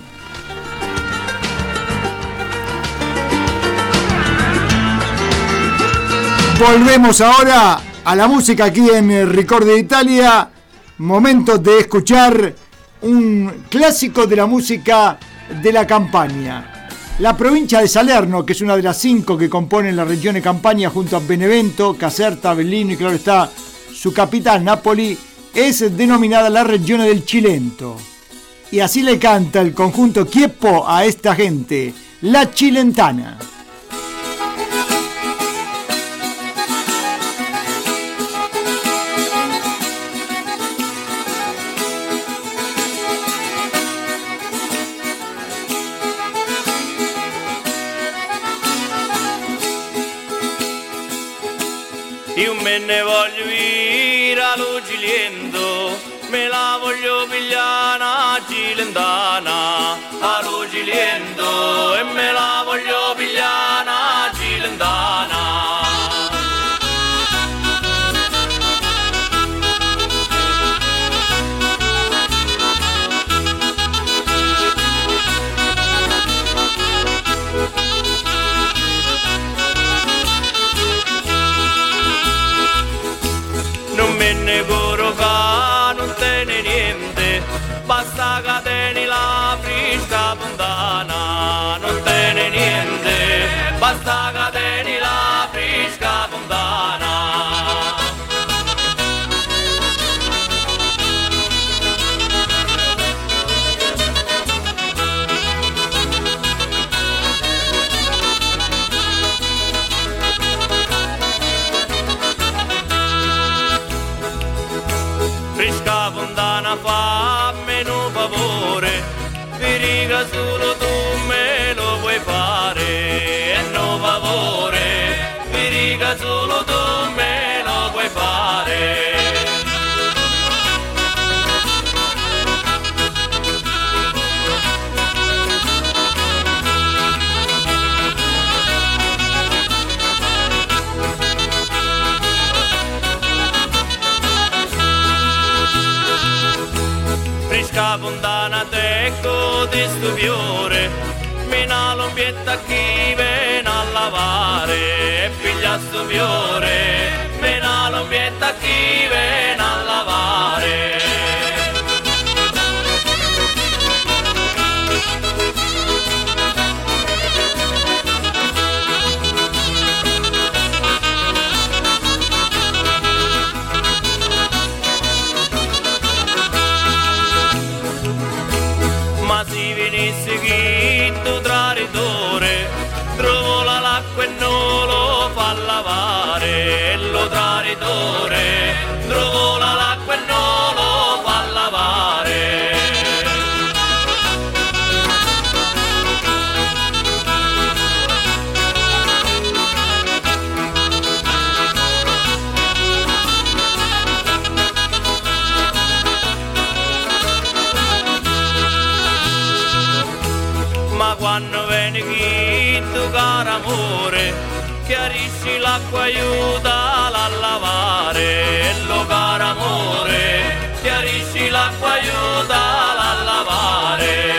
Volvemos ahora a la música aquí en Ricordi d'Italia. Momento de escuchar un clásico de la música de la Campania. La provincia de Salerno, que es una de las cinco que componen la región de Campania, junto a Benevento, Caserta, Avellino y claro está su capital, Napoli, es denominada la regione del Cilento. Y así le canta el conjunto Chiepo a esta gente, la Cilentana. Io me ne voglio ir allo Ciliento, me la voglio pigliare una cilentana, allo Ciliento, e me la voglio pigliare una cilentana. Non me ne corro che solo tu me lo puoi fare. Frisca fontana tecco di sto fiore, mina l'ombietta chi viene a lavare, e piglia sto fiore, mina l'ombietta chi viene a lavare. Ma si venisse chi tu traditore, trovo l'acqua e non lo fa lavare, e lo traditore, trovo l'acqua e non lo fa lavare. Ma quando viene chi tu caro amore, chiarisci l'acqua, aiutala a lavare, e lo caro amore, chiarisci l'acqua, aiutala a lavare.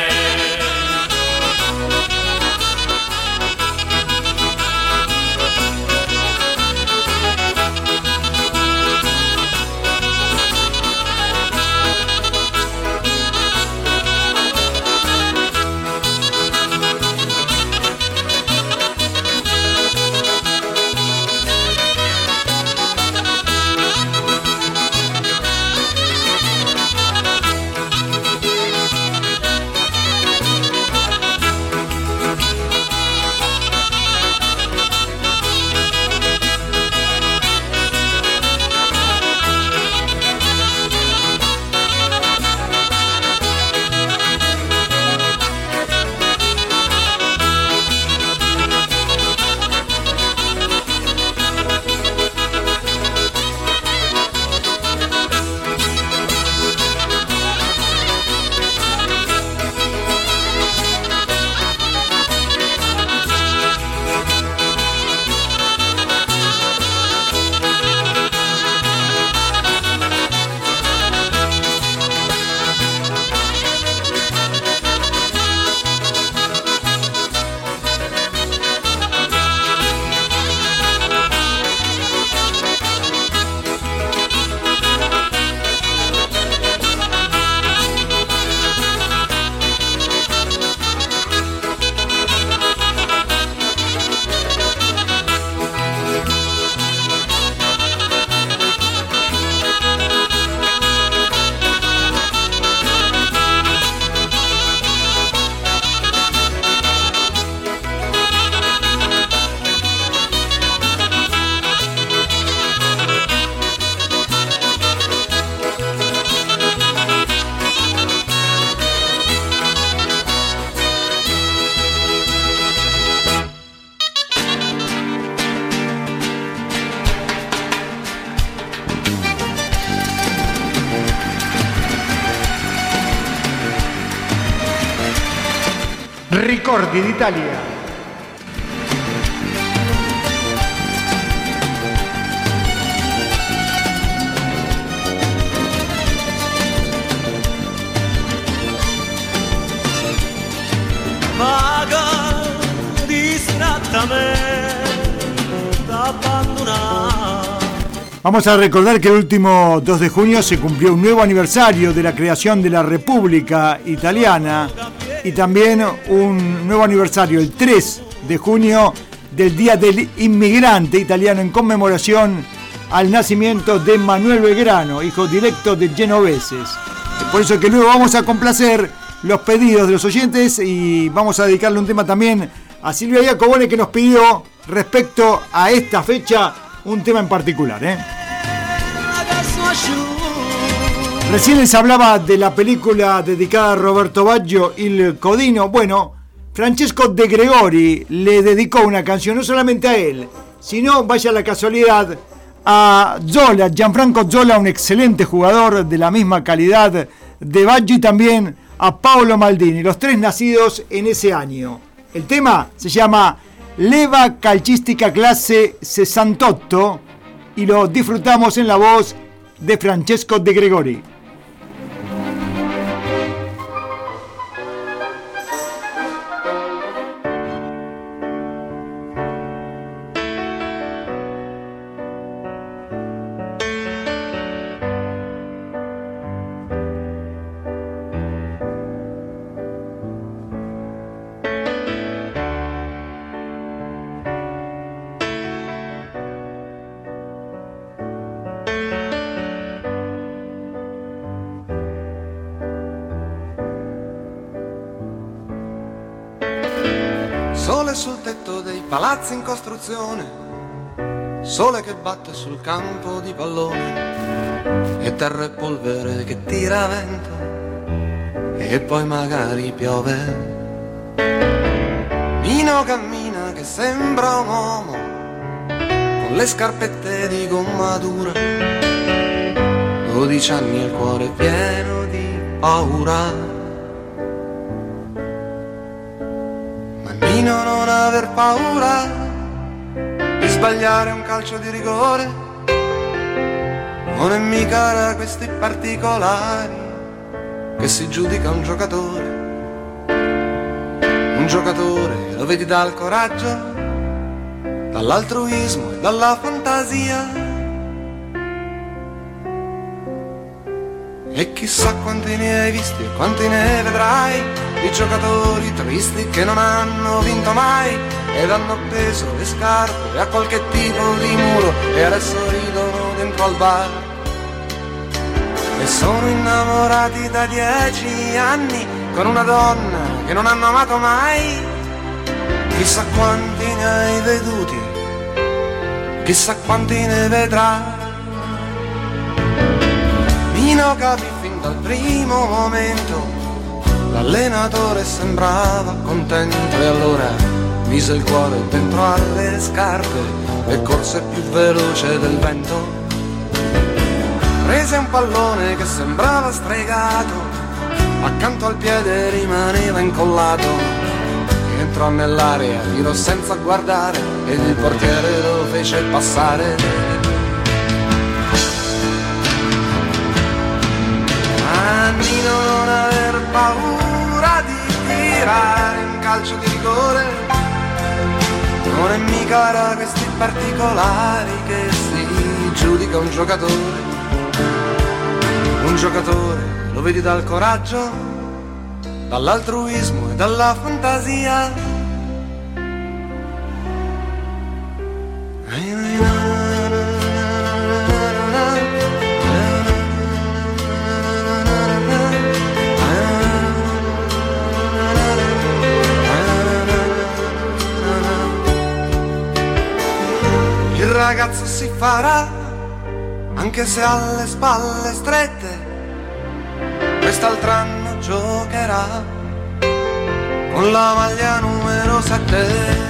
Ricordi d'Italia. Vaga distrattamente abbandonata. Vamos a recordar que el último dos de junio se cumplió un nuevo aniversario de la creación de la República Italiana y también un nuevo aniversario, el tres de junio, del Día del Inmigrante Italiano, en conmemoración al nacimiento de Manuel Belgrano, hijo directo de genoveses. Por eso que luego vamos a complacer los pedidos de los oyentes y vamos a dedicarle un tema también a Silvia Iacobone, que nos pidió respecto a esta fecha un tema en particular, ¿eh? Recién les hablaba de la película dedicada a Roberto Baggio, Il Codino. Bueno, Francesco De Gregori le dedicó una canción no solamente a él, Si no, vaya a la casualidad a Zola, Gianfranco Zola, un excelente jugador de la misma calidad de Baggio, y también a Paolo Maldini, los tres nacidos en ese año. El tema se llama Leva Calcistica Clase sesantotto y lo disfrutamos en la voz de Francesco De Gregori. Sole sul tetto dei palazzi in costruzione, sole che batte sul campo di pallone, e terra e polvere che tira vento, e poi magari piove. Nino cammina che sembra un uomo, con le scarpette di gomma dura, dodici anni e il cuore pieno di paura. Nino, non aver paura di sbagliare un calcio di rigore, non è mica da questi particolari che si giudica un giocatore. Un giocatore lo vedi dal coraggio, dall'altruismo e dalla fantasia. E chissà quanti ne hai visti e quanti ne vedrai, di giocatori tristi che non hanno vinto mai ed hanno appeso le scarpe a qualche tipo di muro e adesso ridono dentro al bar. E sono innamorati da dieci anni con una donna che non hanno amato mai. Chissà quanti ne hai veduti, chissà quanti ne vedrai. Nino capì fin dal primo momento, l'allenatore sembrava contento e allora mise il cuore dentro alle scarpe e corse più veloce del vento. Prese un pallone che sembrava stregato, accanto al piede rimaneva incollato, entrò nell'area, tirò senza guardare ed il portiere lo fece passare. Nino, non aver paura di tirare un calcio di rigore, non è mica da questi particolari che si giudica un giocatore. Un giocatore lo vedi dal coraggio, dall'altruismo e dalla fantasia. Il ragazzo si farà, anche se ha le spalle strette, quest'altro anno giocherà con la maglia numero sette.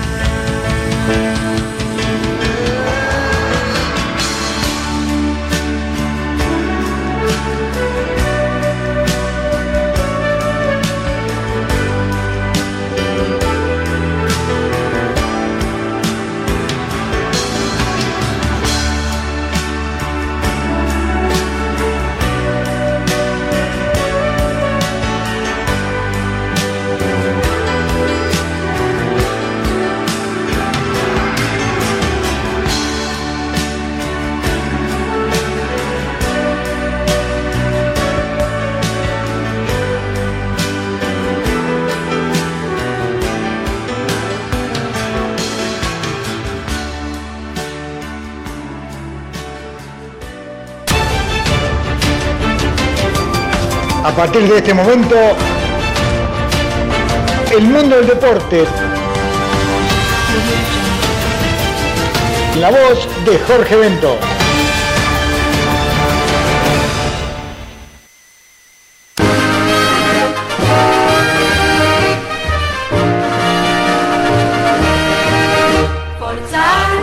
A partir de este momento, el mundo del deporte. La voz de Jorge Bento. Forza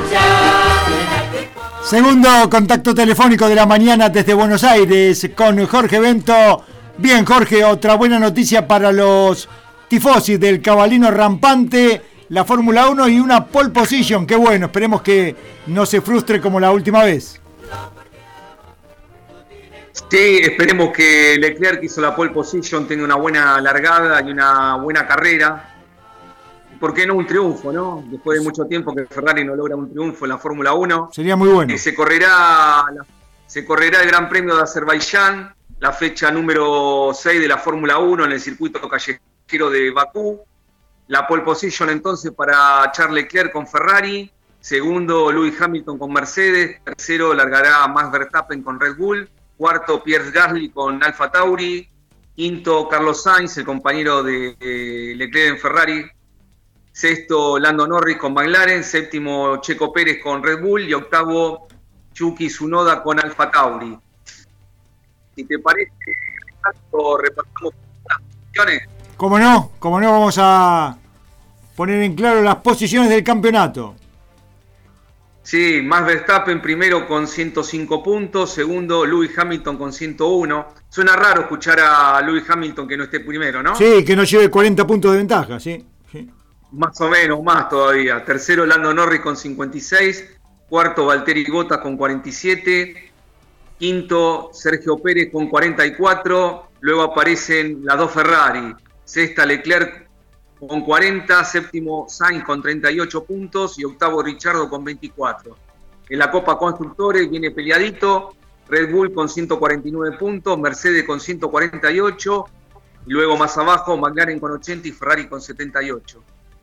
Segundo contacto telefónico de la mañana desde Buenos Aires con Jorge Bento. Bien, Jorge, otra buena noticia para los tifosi del Cavallino Rampante, la Fórmula uno y una pole position. Qué bueno, esperemos que no se frustre como la última vez. Sí, esperemos que Leclerc, que hizo la pole position, tenga una buena largada y una buena carrera. ¿Por qué no un triunfo, no? Después de mucho tiempo que Ferrari no logra un triunfo en la Fórmula uno. Sería muy bueno. Eh, se, correrá, se correrá el Gran Premio de Azerbaiyán, la fecha número seis de la Fórmula uno en el circuito callejero de Bakú. La pole position entonces para Charles Leclerc con Ferrari. Segundo, Lewis Hamilton con Mercedes. Tercero, largará Max Verstappen con Red Bull. Cuarto, Pierre Gasly con Alfa Tauri. Quinto, Carlos Sainz, el compañero de, de Leclerc en Ferrari. Sexto, Lando Norris con McLaren. Séptimo, Checo Pérez con Red Bull. Y octavo, Yuki Tsunoda con Alfa Tauri. Si te parece, repasamos las posiciones. Como no, como no, vamos a poner en claro las posiciones del campeonato. Sí, Max Verstappen primero con ciento cinco puntos, segundo Lewis Hamilton con ciento uno. Suena raro escuchar a Lewis Hamilton que no esté primero, ¿no? Sí, que no lleve cuarenta puntos de ventaja, sí. sí. Más o menos, más todavía. Tercero Lando Norris con cincuenta y seis, cuarto Valtteri Bottas con cuarenta y siete, quinto Sergio Pérez con cuarenta y cuatro, luego aparecen las dos Ferrari, sexta Leclerc con cuarenta, séptimo Sainz con treinta y ocho puntos y octavo Ricciardo con veinticuatro. En la Copa Constructores viene peleadito, Red Bull con ciento cuarenta y nueve puntos, Mercedes con ciento cuarenta y ocho, y luego más abajo McLaren con ochenta y Ferrari con setenta y ocho.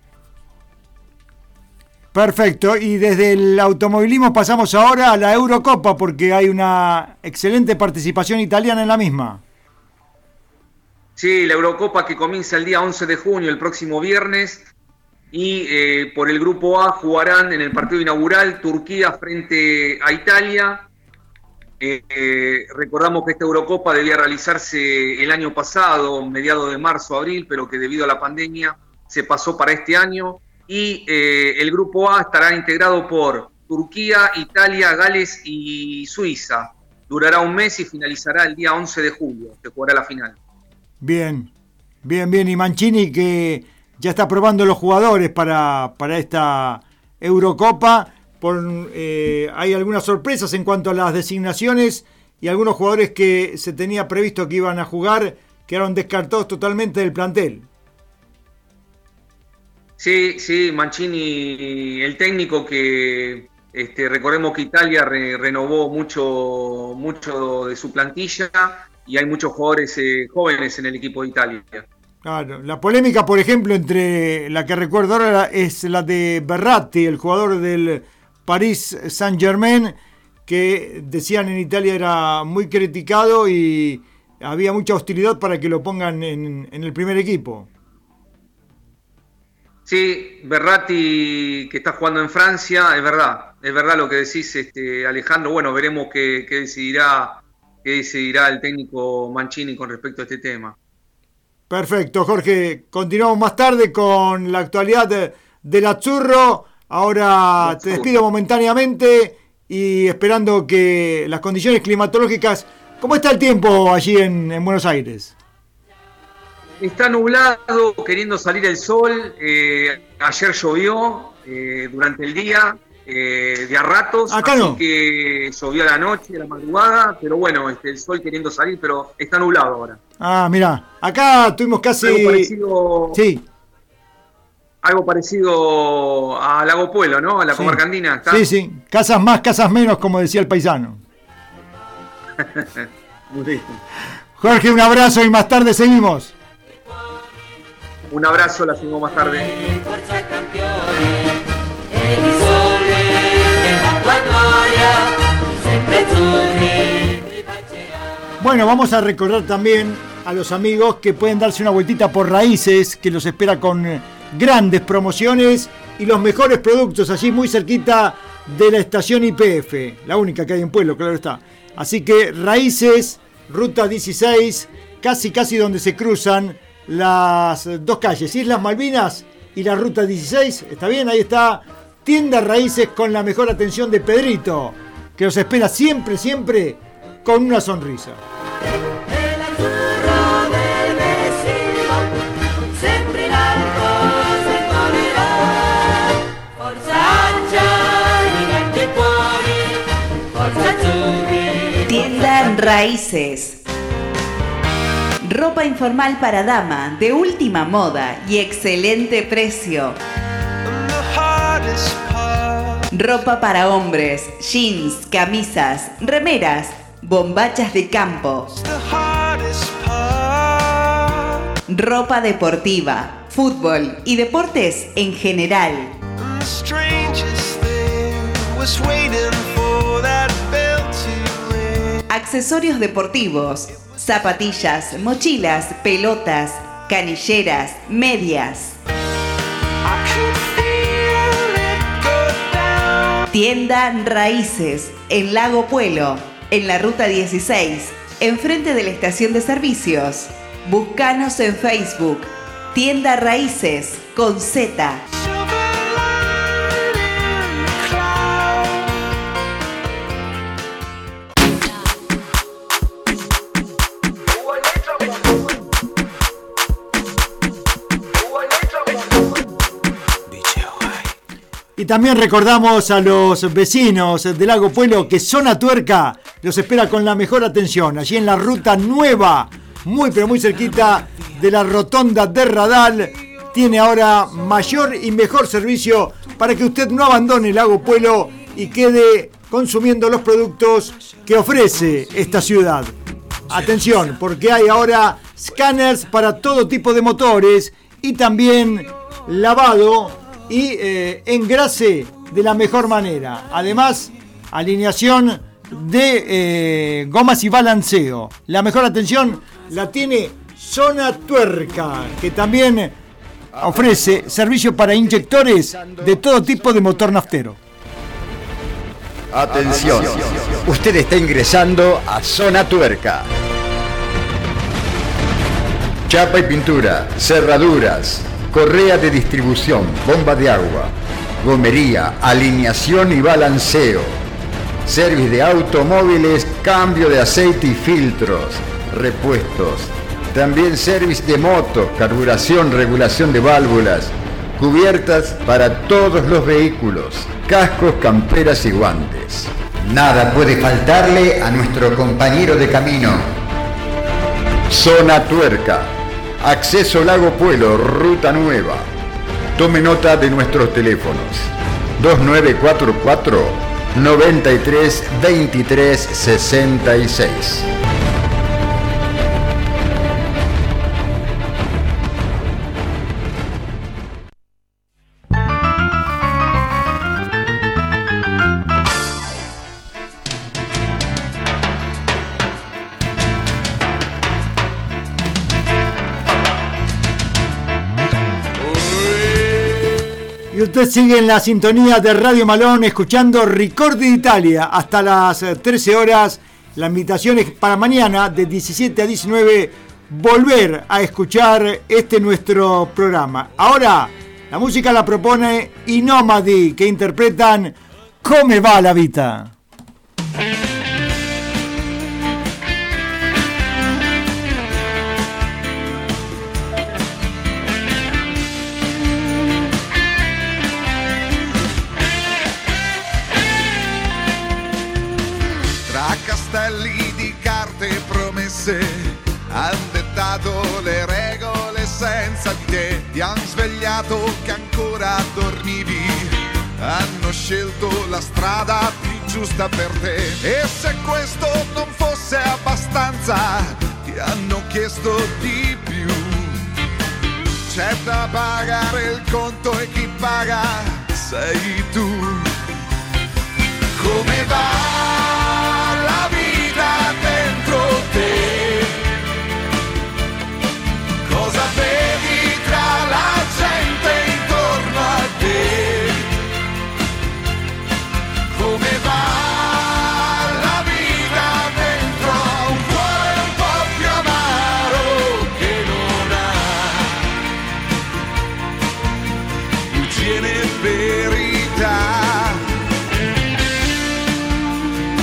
Perfecto, y desde el automovilismo pasamos ahora a la Eurocopa porque hay una excelente participación italiana en la misma. Sí, la Eurocopa que comienza el día once de junio, el próximo viernes, y eh, por el Grupo A jugarán en el partido inaugural Turquía frente a Italia. Eh, eh, recordamos que esta Eurocopa debía realizarse el año pasado, mediados de marzo, abril, pero que debido a la pandemia se pasó para este año. Y eh, el Grupo A estará integrado por Turquía, Italia, Gales y Suiza. Durará un mes y finalizará el día once de julio, se jugará la final. Bien, bien, bien. Y Mancini que ya está probando los jugadores para, para esta Eurocopa. Por, eh, hay algunas sorpresas en cuanto a las designaciones y algunos jugadores que se tenía previsto que iban a jugar quedaron descartados totalmente del plantel. Sí, sí, Mancini, el técnico que este, recordemos que Italia re, renovó mucho, mucho de su plantilla y hay muchos jugadores eh, jóvenes en el equipo de Italia. Claro, la polémica, por ejemplo, entre la que recuerdo ahora es la de Berratti, el jugador del Paris Saint-Germain, que decían en Italia era muy criticado y había mucha hostilidad para que lo pongan en, en el primer equipo. Sí, Berratti que está jugando en Francia, es verdad, es verdad lo que decís, este, Alejandro. Bueno, veremos qué, qué decidirá, qué decidirá el técnico Mancini con respecto a este tema. Perfecto, Jorge. Continuamos más tarde con la actualidad de, del Azzurro. Ahora Azzurro. Te despido momentáneamente y esperando que las condiciones climatológicas. ¿Cómo está el tiempo allí en, en Buenos Aires? Está nublado, queriendo salir el sol. Eh, ayer llovió eh, durante el día, eh, de a ratos. Acá así no. Que llovió a la noche, a la madrugada. Pero bueno, este, el sol queriendo salir, pero está nublado ahora. Ah, mirá, acá tuvimos casi... Algo parecido, sí. Algo parecido a Lago Puelo, ¿no? A la sí. comarca andina. ¿Está? Sí, sí, casas más, casas menos, como decía el paisano. Muy bien. Jorge, un abrazo y más tarde seguimos. Un abrazo, la seguimos más tarde. Bueno, vamos a recordar también a los amigos que pueden darse una vueltita por Raíces, que los espera con grandes promociones y los mejores productos allí muy cerquita de la estación Y P F, la única que hay en Pueblo, claro está. Así que Raíces, ruta dieciséis, casi casi donde se cruzan las dos calles, Islas Malvinas y la ruta dieciséis, ¿está bien? Ahí está Tienda Raíces con la mejor atención de Pedrito. que los espera siempre, siempre con una sonrisa. El azzurro del vecino, sempre in alto si morirà. Forza angioli e cuori, forza azzurri. Tienda Raíces. Ropa informal para dama, de última moda y excelente precio. Ropa para hombres, jeans, camisas, remeras, bombachas de campo. Ropa deportiva, fútbol y deportes en general. Accesorios deportivos, zapatillas, mochilas, pelotas, canilleras, medias. Tienda Raíces, en Lago Puelo, en la ruta dieciséis, enfrente de la estación de servicios. Búscanos en Facebook, Tienda Raíces, con Z. Y también recordamos a los vecinos de Lago Puelo que Zona Tuerca los espera con la mejor atención. Allí en la ruta nueva, muy pero muy cerquita de la rotonda de Radal, tiene ahora mayor y mejor servicio para que usted no abandone Lago Puelo y quede consumiendo los productos que ofrece esta ciudad. Atención, porque hay ahora scanners para todo tipo de motores y también lavado y eh, engrase de la mejor manera. Además, alineación de eh, gomas y balanceo. La mejor atención la tiene Zona Tuerca, que también ofrece servicio para inyectores de todo tipo de motor naftero. Atención, usted está ingresando a Zona Tuerca. Chapa y pintura, cerraduras, correa de distribución, bomba de agua, gomería, alineación y balanceo, servicio de automóviles, cambio de aceite y filtros, repuestos, también servicio de motos, carburación, regulación de válvulas, cubiertas para todos los vehículos, cascos, camperas y guantes. Nada puede faltarle a nuestro compañero de camino. Zona Tuerca. Acceso Lago Puelo, ruta nueva. Tome nota de nuestros teléfonos. dos nueve cuatro cuatro, noventa y tres, veintitrés, sesenta y seis. Y usted sigue en la sintonía de Radio Malón escuchando Ricordi d'Italia hasta las trece horas. La invitación es para mañana de diecisiete a diecinueve volver a escuchar este nuestro programa. Ahora la música la propone I Nomadi, que interpretan Come va la vita. Castelli di carte promesse han dettato le regole senza di te, ti han svegliato che ancora dormivi, hanno scelto la strada più giusta per te e se questo non fosse abbastanza ti hanno chiesto di più. C'è da pagare il conto e chi paga sei tu. Come va la vita dentro te? Cosa vedi tra la gente intorno a te? Come va la vita dentro a un cuore un po' più amaro che non ha luce né verità?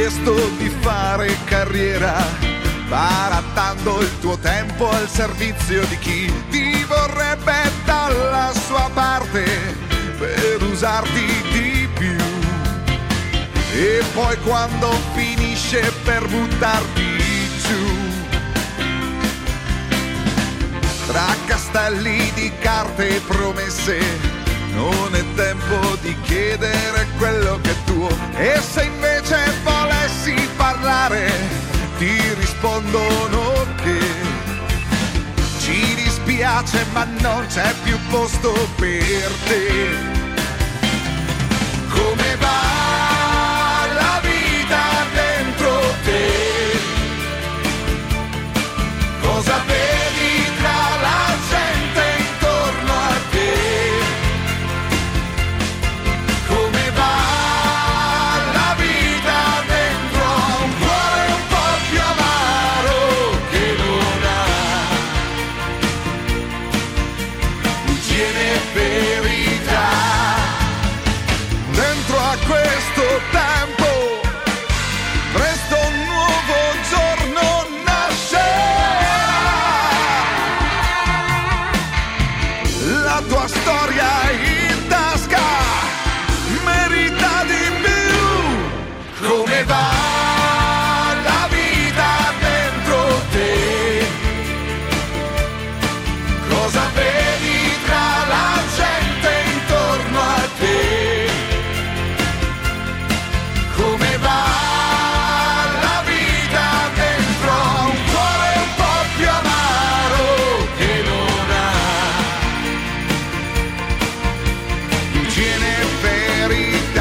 chiesto di fare carriera, barattando il tuo tempo al servizio di chi ti vorrebbe dalla sua parte per usarti di più. E poi quando finisce per buttarti giù, tra castelli di carte e promesse, non è tempo di chiedere quello che è tuo. E se invece volessi parlare, ti rispondono che ci dispiace ma non c'è più posto per te. Come va la vita dentro te? Cosa vedi tra la gente intorno a te? Come va la vita dentro a un cuore un po' più amaro che non ha bugie e verità? Dentro a questo tempo presto un nuovo giorno nascerà. La tua storia in tasca merita di più. Come va la vita dentro te? Cosa vedi tra la gente intorno a te? Come va la vita dentro a un cuore un po' più amaro che non ha bugie e verità?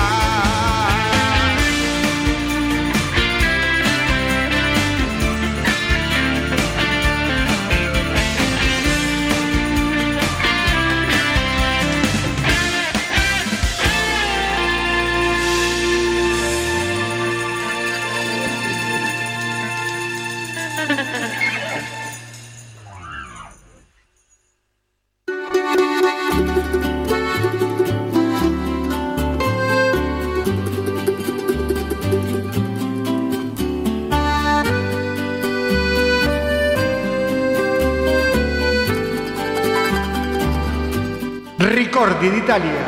Ricordi d'Italia.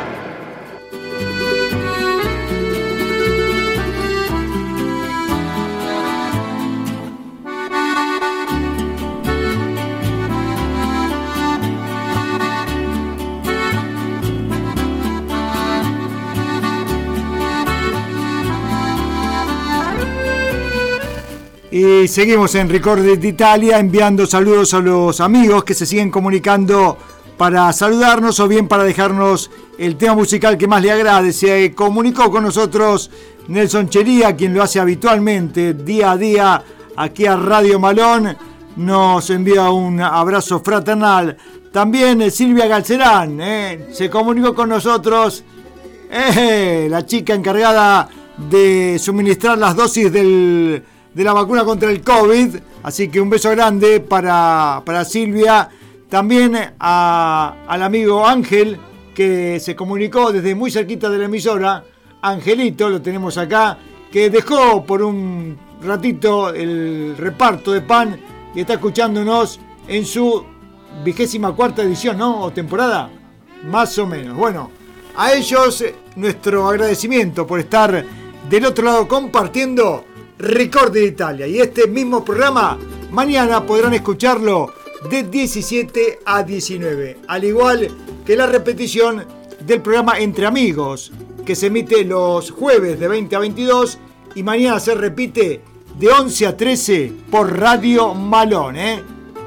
Y seguimos en Ricordi d'Italia enviando saludos a los amigos que se siguen comunicando para saludarnos o bien para dejarnos el tema musical que más le agrade. Se comunicó con nosotros Nelson Chería, quien lo hace habitualmente día a día aquí a Radio Malón. Nos envía un abrazo fraternal. También Silvia Galcerán ¿eh? se comunicó con nosotros, eh, la chica encargada de suministrar las dosis del, de la vacuna contra el COVID. Así que un beso grande para, para Silvia. También a, al amigo Ángel, que se comunicó desde muy cerquita de la emisora. Angelito, lo tenemos acá, que dejó por un ratito el reparto de pan y está escuchándonos en su vigésima cuarta edición, ¿no? O temporada, más o menos. Bueno, a ellos nuestro agradecimiento por estar del otro lado compartiendo Ricordi d'Italia. Y este mismo programa mañana podrán escucharlo de diecisiete a diecinueve, al igual que la repetición del programa Entre Amigos, que se emite los jueves de veinte a veintidós y mañana se repite de once a trece por Radio Malón, ¿eh?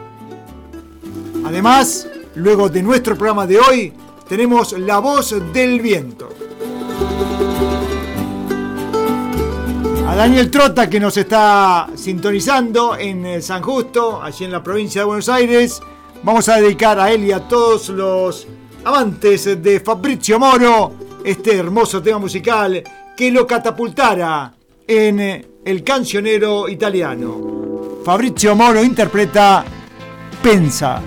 Además, luego de nuestro programa de hoy, tenemos La Voz del Viento. A Daniel Trota, que nos está sintonizando en San Justo, allí en la provincia de Buenos Aires. Vamos a dedicar a él y a todos los amantes de Fabrizio Moro este hermoso tema musical que lo catapultara en el cancionero italiano. Fabrizio Moro interpreta Pensa.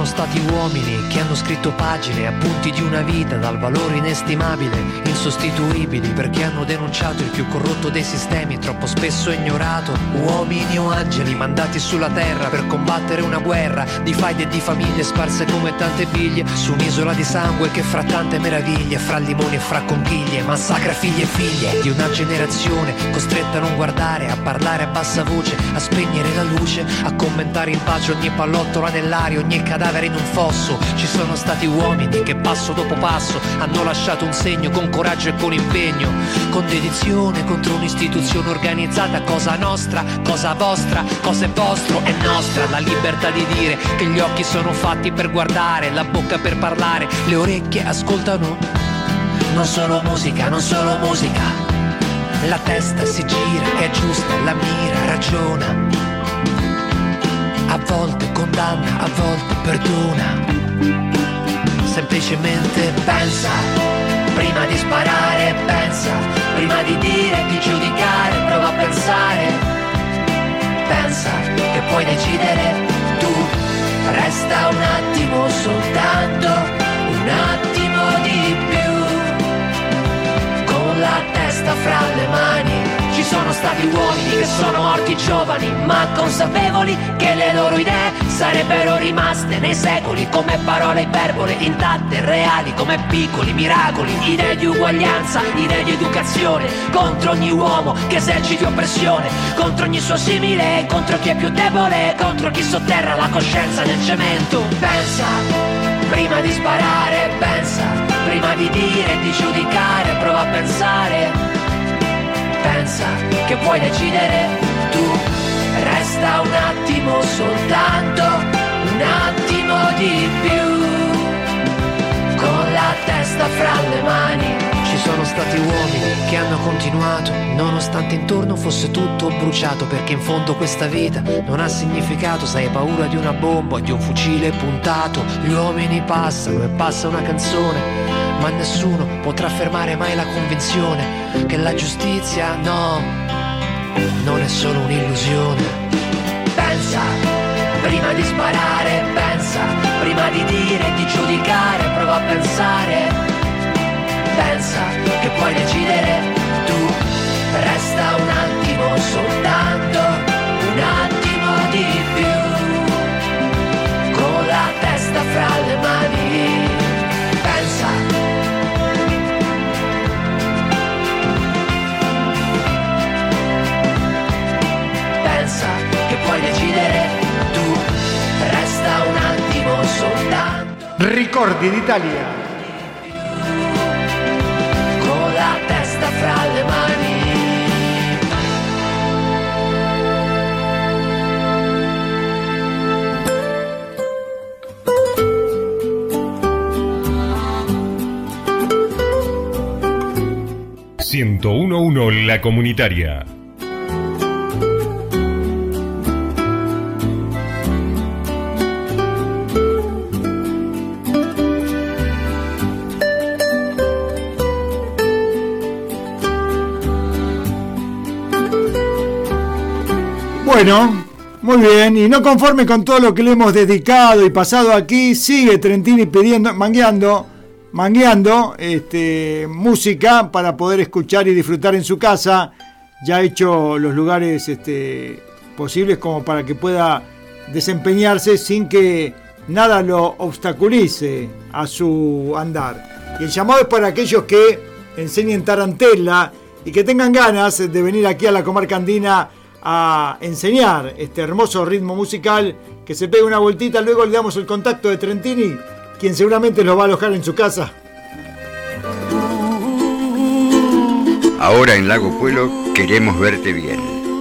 stati uomini che hanno scritto pagine, appunti di una vita dal valore inestimabile, insostituibili, perché hanno denunciato il più corrotto dei sistemi, troppo spesso ignorato. Uomini o angeli mandati sulla terra per combattere una guerra di faide e di famiglie sparse come tante biglie su un'isola di sangue che fra tante meraviglie, fra limoni e fra conchiglie, massacra figli e figlie di una generazione costretta a non guardare, a parlare a bassa voce, a spegnere la luce, a commentare in pace ogni pallottola nell'aria, ogni cadavere in un fosso. Ci sono stati uomini che passo dopo passo hanno lasciato un segno con coraggio e con impegno, con dedizione contro un'istituzione organizzata, cosa nostra, cosa vostra, cosa è vostro, è nostra la libertà di dire che gli occhi sono fatti per guardare, la bocca per parlare, le orecchie ascoltano. Non solo musica, non solo musica, la testa si gira, è giusta, la mira, ragiona. A volte condanna, a volte perdona. Semplicemente pensa, prima di sparare, pensa, prima di dire, di giudicare, prova a pensare. Pensa che puoi decidere tu, resta un attimo soltanto, un attimo di più, con la testa fra le mani. Ci sono stati uomini che sono morti giovani, ma consapevoli che le loro idee sarebbero rimaste nei secoli come parole iperbole, intatte, reali come piccoli miracoli. Idee di uguaglianza, idee di educazione, contro ogni uomo che eserciti oppressione, contro ogni suo simile, contro chi è più debole, contro chi sotterra la coscienza nel cemento. Pensa, prima di sparare, pensa, prima di dire, di giudicare, prova a pensare. Pensa che puoi decidere tu, resta un attimo soltanto, un attimo di più, con la testa fra le mani. Ci sono stati uomini che hanno continuato, nonostante intorno fosse tutto bruciato, perché in fondo questa vita non ha significato se hai paura di una bomba o di un fucile puntato. Gli uomini passano e passa una canzone, ma nessuno potrà fermare mai la convinzione che la giustizia, no, non è solo un'illusione. Pensa, prima di sparare, pensa, prima di dire, di giudicare, prova a pensare. Pensa che puoi decidere tu, resta un attimo soltanto, un attimo di più, con la testa fra le mani. Pensa. Che puoi decidere tu, resta un attimo soltanto. Ricordi d'Italia, con la testa fra le mani. centouno uno La Comunitaria. Bueno, muy bien, y no conforme con todo lo que le hemos dedicado y pasado aquí, sigue Trentini pidiendo, mangueando, mangueando este, música para poder escuchar y disfrutar en su casa. Ya ha hecho los lugares este, posibles como para que pueda desempeñarse sin que nada lo obstaculice a su andar. Y el llamado es para aquellos que enseñen tarantela y que tengan ganas de venir aquí a la comarca andina a enseñar este hermoso ritmo musical, que se pegue una vueltita. Luego le damos el contacto de Trentini, quien seguramente los va a alojar en su casa. Ahora en Lago Puelo queremos verte bien.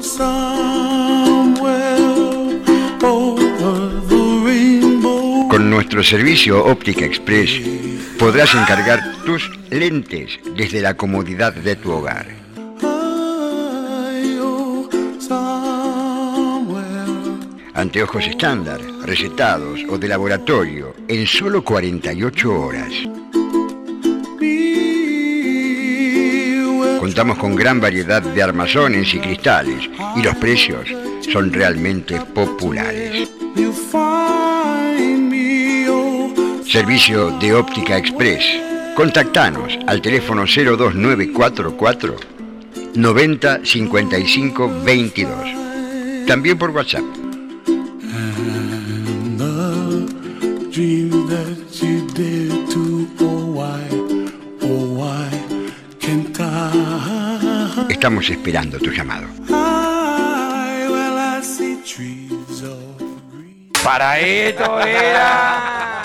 Con nuestro servicio Óptica Express podrás encargar tus lentes desde la comodidad de tu hogar. Anteojos estándar, recetados o de laboratorio en solo cuarenta y ocho horas. Contamos con gran variedad de armazones y cristales y los precios son realmente populares. servicio de óptica express. Contactanos al teléfono cero dos nueve cuatro cuatro noventa cincuenta y cinco veintidós. También por WhatsApp. Estamos esperando tu llamado. Para esto era.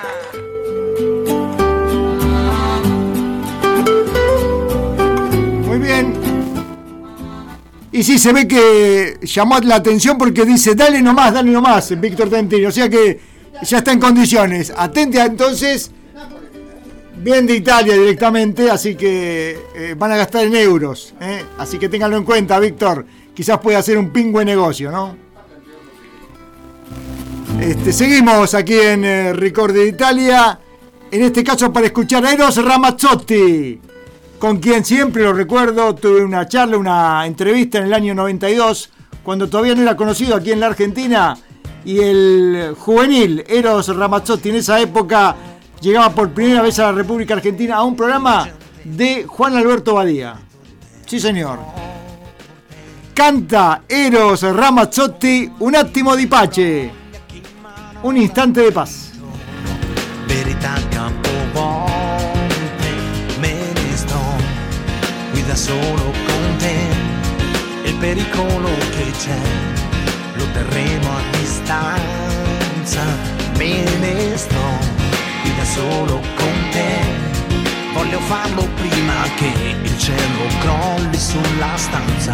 Muy bien. Y sí, se ve que llamó la atención porque dice, dale nomás, dale nomás, Víctor Tentini. O sea que ya está en condiciones. Atente entonces, bien de Italia directamente, así que eh, van a gastar en euros. ¿eh? Así que ténganlo en cuenta, Víctor. Quizás pueda hacer un pingüe negocio, ¿no? Este, seguimos aquí en eh, Ricordi d'Italia. En este caso para escuchar a Eros Ramazzotti, con quien siempre lo recuerdo, tuve una charla, una entrevista en el año noventa y dos, cuando todavía no era conocido aquí en la Argentina, y el juvenil Eros Ramazzotti en esa época llegaba por primera vez a la República Argentina a un programa de Juan Alberto Badía. Sí, señor. Canta Eros Ramazzotti, un attimo di pace, un instante de paz. Verità campovolte, me ne sto qui da solo con te, il pericolo che c'è lo terremo a distanza, me ne sto qui da solo con te, voglio farlo prima che il cielo crolli sulla stanza,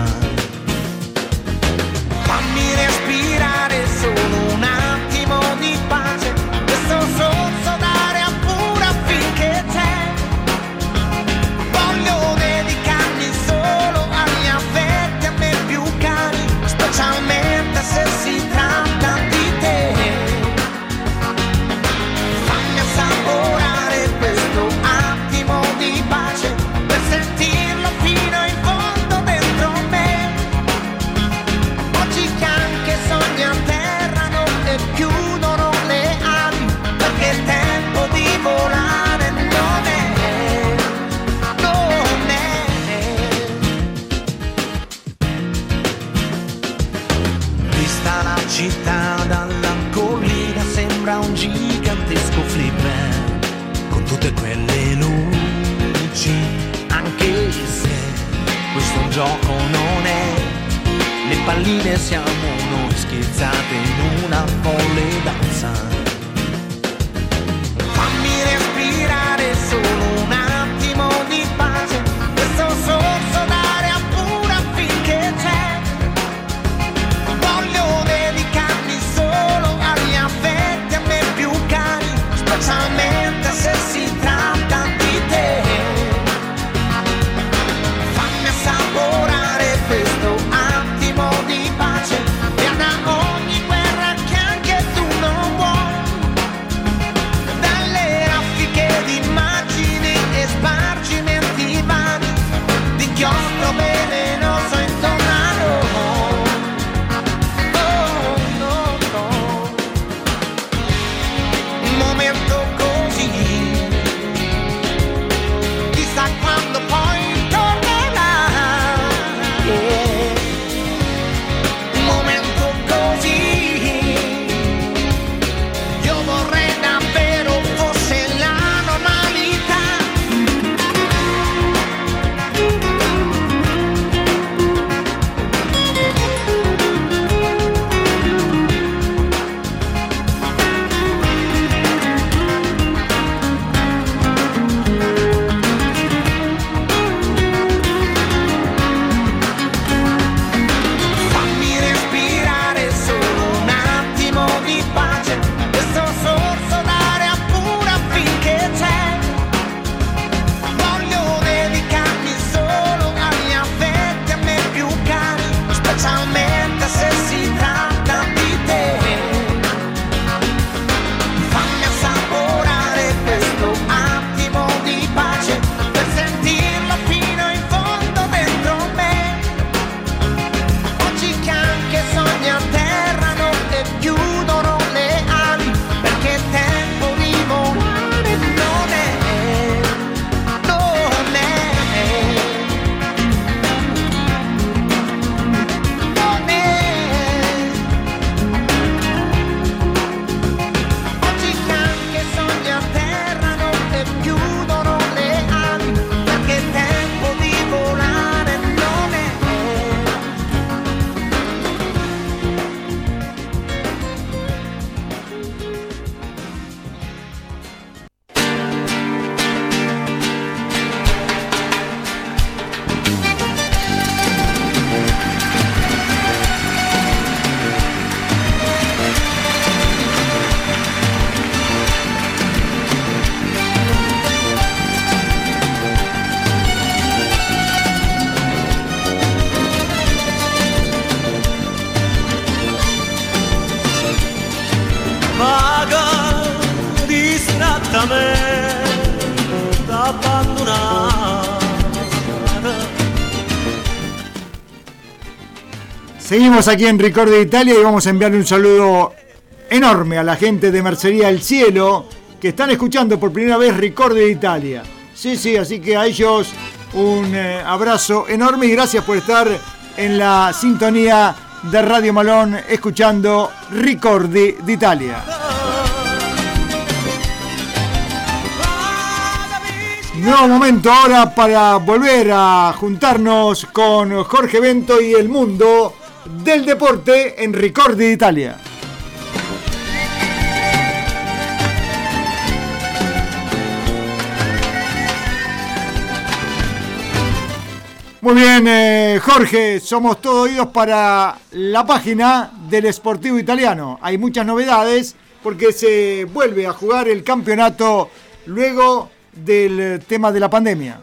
fammi respirare solo un attimo di pace, questo sorso d'aria pura finché c'è, voglio dedicarmi solo agli affetti a me più cari, specialmente se si tratta di te, fammi assaporare questo attimo di pace per sentirlo fino in fondo dentro me, oggi che anche sogni atterrano e chiudono le ali, perché il tempo di volare non è, non è. Vista la città dalla collina sembra un gigantesco flipper, con tutte quelle luci, anche se questo un gioco non è, le palline siamo noi scherzate in una folle danza, fammi respirare solo un attimo di pace, questo sorso d'aria pura finché c'è, voglio dedicarmi solo agli affetti a me più cari, specialmente se si tratta di te, fammi assaporare questo attimo di pace, via da ogni guerra che anche tu non vuoi, dalle raffiche di immagini e completamente abbandonata. Seguimos aquí en Ricordi de Italia y vamos a enviarle un saludo enorme a la gente de Mercería del Cielo que están escuchando por primera vez Ricordi de Italia. Sí, sí, así que a ellos un eh, abrazo enorme y gracias por estar en la sintonía de Radio Malón escuchando Ricordi de Italia. Nuevo momento ahora para volver a juntarnos con Jorge Bento y el mundo del deporte en Ricordi de Italia. Muy bien, eh, Jorge, somos todo oídos para la página del Sportivo Italiano. Hay muchas novedades porque se vuelve a jugar el campeonato luego del tema de la pandemia.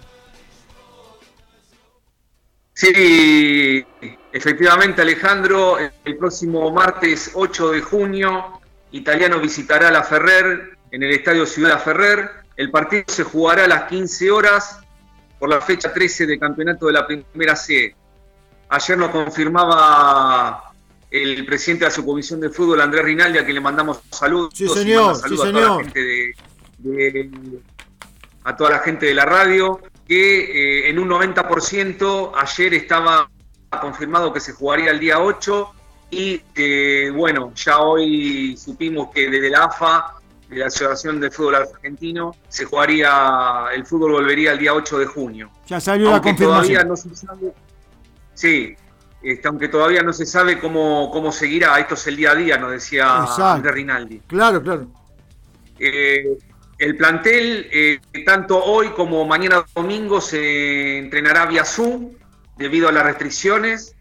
Sí, efectivamente, Alejandro, el próximo martes ocho de junio, Italiano visitará la Ferrer en el Estadio Ciudad Ferrer. El partido se jugará a las quince horas por la fecha trece del campeonato de la Primera C. Ayer nos confirmaba el presidente de la subcomisión de fútbol, Andrés Rinaldi, a quien le mandamos saludos. Sí, señor, sí, saludos señor. A toda la gente de, de, a toda la gente de la radio, que eh, en un noventa por ciento ayer estaba confirmado que se jugaría el día ocho y eh, bueno, ya hoy supimos que desde la A F A, de la Asociación de Fútbol Argentino, se jugaría, el fútbol volvería el día ocho de junio. Ya salió aunque la confirmación. Todavía no se sabe, sí, este, aunque todavía no se sabe cómo, cómo seguirá, esto es el día a día, nos decía Exacto. Andrés Rinaldi. Claro, claro. Eh, el plantel, eh, tanto hoy como mañana domingo, se entrenará vía Zoom debido a las restricciones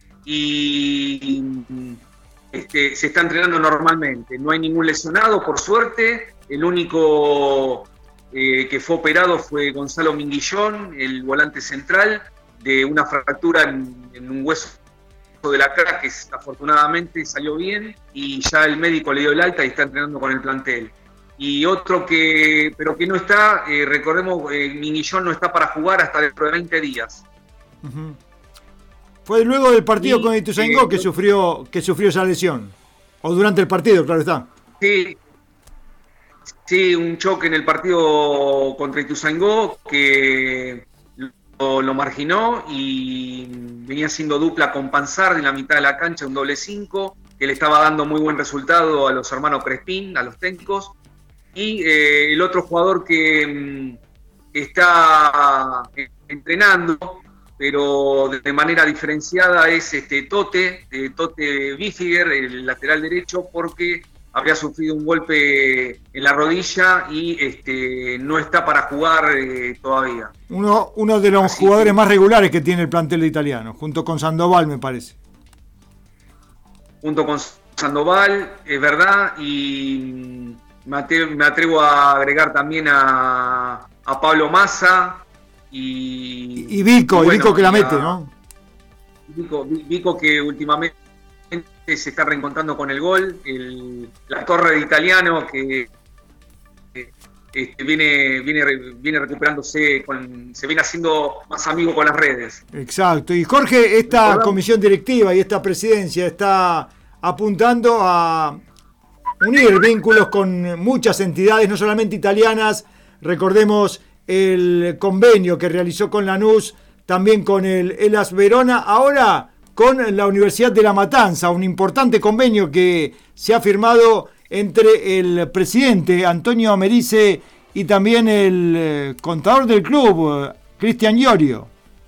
y este, se está entrenando normalmente. No hay ningún lesionado, por suerte. El único eh, que fue operado fue Gonzalo Minguillón, el volante central, de una fractura en, en un hueso de la cara que afortunadamente salió bien y ya el médico le dio el alta y está entrenando con el plantel. Y otro que, pero que no está, eh, recordemos, eh, Minguillón no está para jugar hasta dentro de veinte días. Uh-huh. Fue luego del partido y, con Ituzaingó eh, que sufrió que sufrió esa lesión. O durante el partido, claro está. Sí, sí, un choque en el partido contra Ituzaingó que lo, lo marginó y venía siendo dupla con Panzardi en la mitad de la cancha, un doble cinco, que le estaba dando muy buen resultado a los hermanos Crespín, a los técnicos. Y eh, el otro jugador que mm, está entrenando, pero de manera diferenciada, es este Tote, eh, Tote Bifiger, el lateral derecho, porque habría sufrido un golpe en la rodilla y este, no está para jugar eh, todavía. Uno, uno de los Así jugadores que... más regulares que tiene el plantel italiano, junto con Sandoval, me parece. Junto con Sandoval, es verdad, y me atrevo a agregar también a, a Pablo Massa y... Y Vico, y, bueno, y Vico que la mete, a, ¿no? Vico, Vico que últimamente se está reencontrando con el gol, el, la torre de Italiano que este, viene, viene, viene recuperándose, con, se viene haciendo más amigo con las redes. Exacto, y Jorge, esta ¿verdad? Comisión directiva y esta presidencia está apuntando a unir vínculos con muchas entidades, no solamente italianas. Recordemos el convenio que realizó con Lanús, también con el Hellas Verona, ahora con la Universidad de La Matanza, un importante convenio que se ha firmado entre el presidente Antonio Americe y también el contador del club, Cristian Iorio.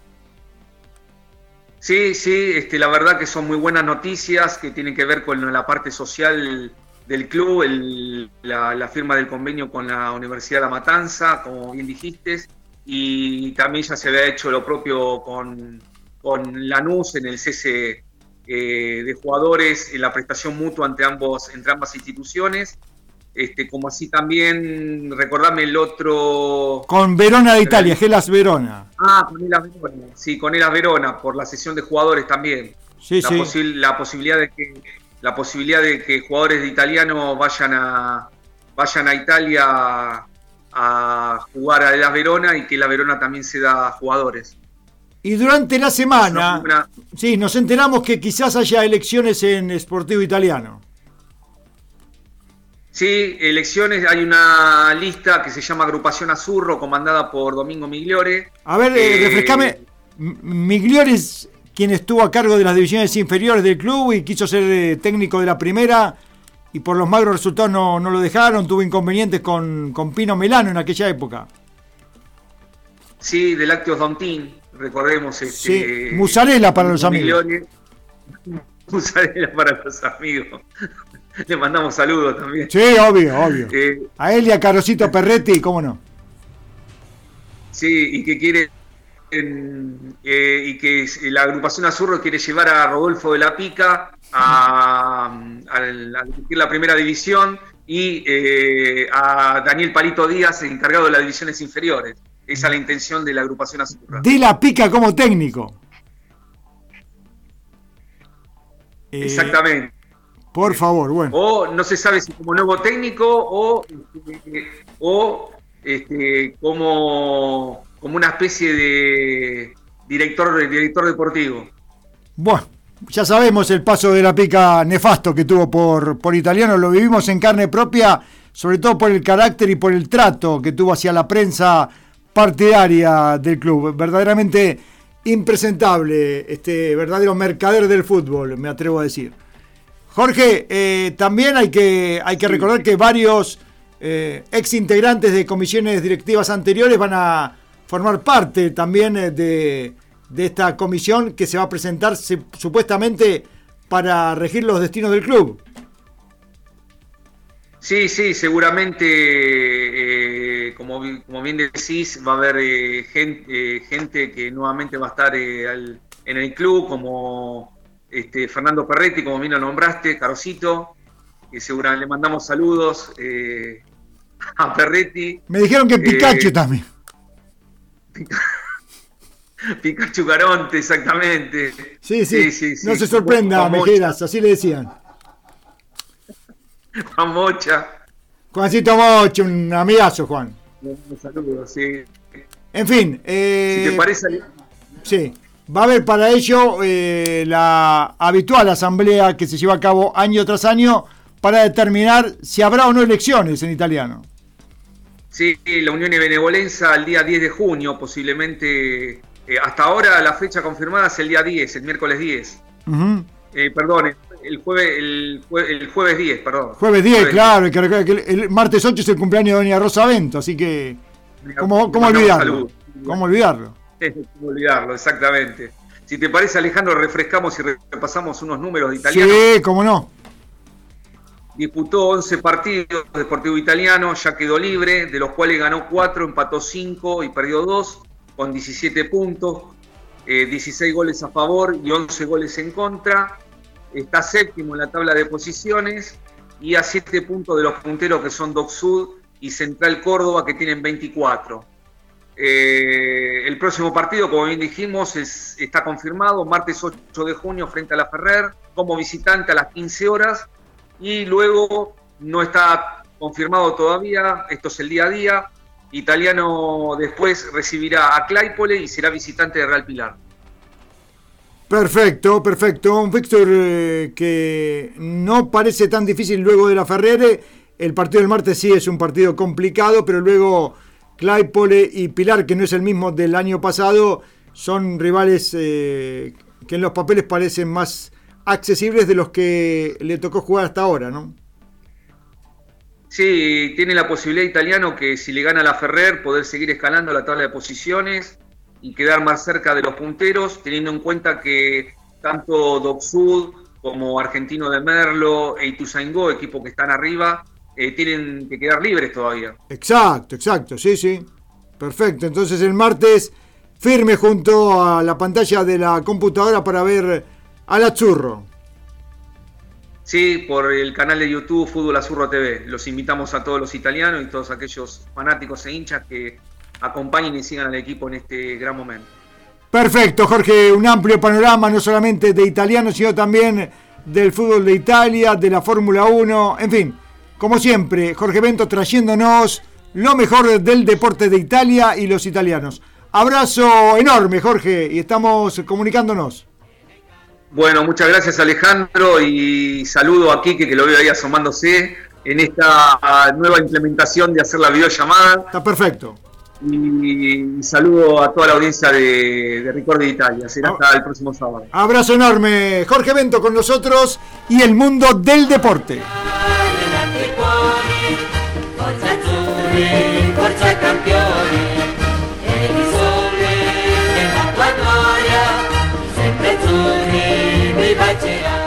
Sí, sí, este, la verdad que son muy buenas noticias que tienen que ver con la parte social del club, el, la, la firma del convenio con la Universidad de La Matanza, como bien dijiste, y también ya se había hecho lo propio con, con Lanús en el cese eh, de jugadores, en la prestación mutua entre, ambos, entre ambas instituciones, este, como así también, recordame el otro... Con Verona de Italia, Hellas Verona. Ah, con Hellas Verona, sí, con Hellas Verona, por la sesión de jugadores también. Sí, la, sí. Posi- la posibilidad de que... la posibilidad de que jugadores de italiano vayan a vayan a Italia a, a jugar a la Verona y que la Verona también se da jugadores. Y durante la semana, Una- sí, nos enteramos que quizás haya elecciones en Sportivo Italiano. Sí, elecciones, hay una lista que se llama Agrupación Azurro, comandada por Domingo Migliore. A ver, eh, Eh, refrescame. M- Migliore es quien estuvo a cargo de las divisiones inferiores del club y quiso ser eh, técnico de la primera, y por los magros resultados no, no lo dejaron, tuvo inconvenientes con, con Pino Melano en aquella época. Sí, de Lácteos Dontín, recordemos. Este, Sí, musarela para los amigos. Migliore. Musarela para los amigos. Le mandamos saludos también. Sí, obvio, obvio. Eh, A él y a Carosito Perretti, ¿cómo no? Sí, y que quiere en- eh, y que la agrupación Azurro quiere llevar a Rodolfo de la Pica a, a, la, a dirigir la primera división y eh, a Daniel Palito Díaz, el encargado de las divisiones inferiores. Esa es la intención de la agrupación Azurro. De la Pica como técnico. Eh, Exactamente. Por favor, bueno. O no se sabe si como nuevo técnico o, este, o este, como, como una especie de director, director deportivo. Bueno, ya sabemos el paso de la Pica nefasto que tuvo por, por Italiano, lo vivimos en carne propia, sobre todo por el carácter y por el trato que tuvo hacia la prensa partidaria del club. Verdaderamente impresentable, este verdadero mercader del fútbol, me atrevo a decir. Jorge, eh, también hay que, hay que recordar que varios eh, ex integrantes de comisiones directivas anteriores van a formar parte también eh, de, de esta comisión que se va a presentar se, supuestamente para regir los destinos del club. Sí, sí, seguramente, eh, como, vi- como bien decís, va a haber eh, gente, eh, gente que nuevamente va a estar eh, al- en el club, como este, Fernando Perretti, como bien lo nombraste, Carosito, que seguramente le mandamos saludos eh, a Perretti. Me dijeron que Pikachu Eh, también. Pikachu Caronte, exactamente. Sí, sí, sí, sí. no se sorprenda, Juan Mocha, Mejeras, así le decían. Juan Mocha. Juancito Mocho, un amigazo, Juan. Un saludo, sí. En fin, eh, Si te parece, sí, va a haber para ello eh, la habitual asamblea que se lleva a cabo año tras año para determinar si habrá o no elecciones en Italiano. sí, la Unión de Benevolencia el día diez de junio, posiblemente. eh, hasta ahora la fecha confirmada es el día diez, el miércoles diez. Ujú. Eh, perdón, el, jueves, el, jue- el jueves diez, perdón. Jueves diez, claro, hay que recordar que el, el martes ocho es el cumpleaños de Doña Rosa Bento, así que ¿cómo, cómo Le mandamos olvidarlo? saludos. ¿Cómo olvidarlo? ¿Cómo olvidarlo? Exactamente. Si te parece, Alejandro, refrescamos y repasamos unos números de Italiano. Sí, cómo no. Disputó once partidos Deportivo Italiano, ya quedó libre, de los cuales ganó cuatro, empató cinco y perdió dos, con diecisiete puntos, eh, dieciséis goles a favor y once goles en contra. Está séptimo en la tabla de posiciones y a siete puntos de los punteros que son Doc Sud y Central Córdoba, que tienen veinticuatro. Eh, el próximo partido, como bien dijimos, es, está confirmado, martes ocho de junio frente a la Ferrer, como visitante a las quince horas. Y luego no está confirmado todavía, esto es el día a día. Italiano después recibirá a Claypole y será visitante de Real Pilar. Perfecto, perfecto. Un fixture eh, que no parece tan difícil luego de la Ferrere. El partido del martes sí es un partido complicado, pero luego Claypole y Pilar, que no es el mismo del año pasado, son rivales eh, que en los papeles parecen más accesibles de los que le tocó jugar hasta ahora, ¿no? Sí, tiene la posibilidad Italiano que si le gana a la Ferrer poder seguir escalando la tabla de posiciones y quedar más cerca de los punteros, teniendo en cuenta que tanto Doc Sud como Argentino de Merlo e Ituzaingó, equipos que están arriba, eh, tienen que quedar libres todavía. Exacto, exacto, sí, sí. Perfecto, entonces el martes firme junto a la pantalla de la computadora para ver al Azzurro. Sí, por el canal de YouTube Fútbol Azurro T V. Los invitamos a todos los italianos y todos aquellos fanáticos e hinchas que acompañen y sigan al equipo en este gran momento. Perfecto, Jorge, un amplio panorama no solamente de italiano, sino también del fútbol de Italia, de la Fórmula uno, en fin, como siempre, Jorge Bento trayéndonos lo mejor del deporte de Italia y los italianos. Abrazo enorme, Jorge, y estamos comunicándonos. Bueno, muchas gracias, Alejandro, y saludo a Quique, que lo veo ahí asomándose en esta nueva implementación de hacer la videollamada. Está perfecto. Y saludo a toda la audiencia de, de Ricordi Italia. Será hasta el próximo sábado. Abrazo enorme. Jorge Bento con nosotros y el mundo del deporte. Forza azzurri, forza campioni, e di sole nella tua gloria, sempre azzurri, viva il cielo.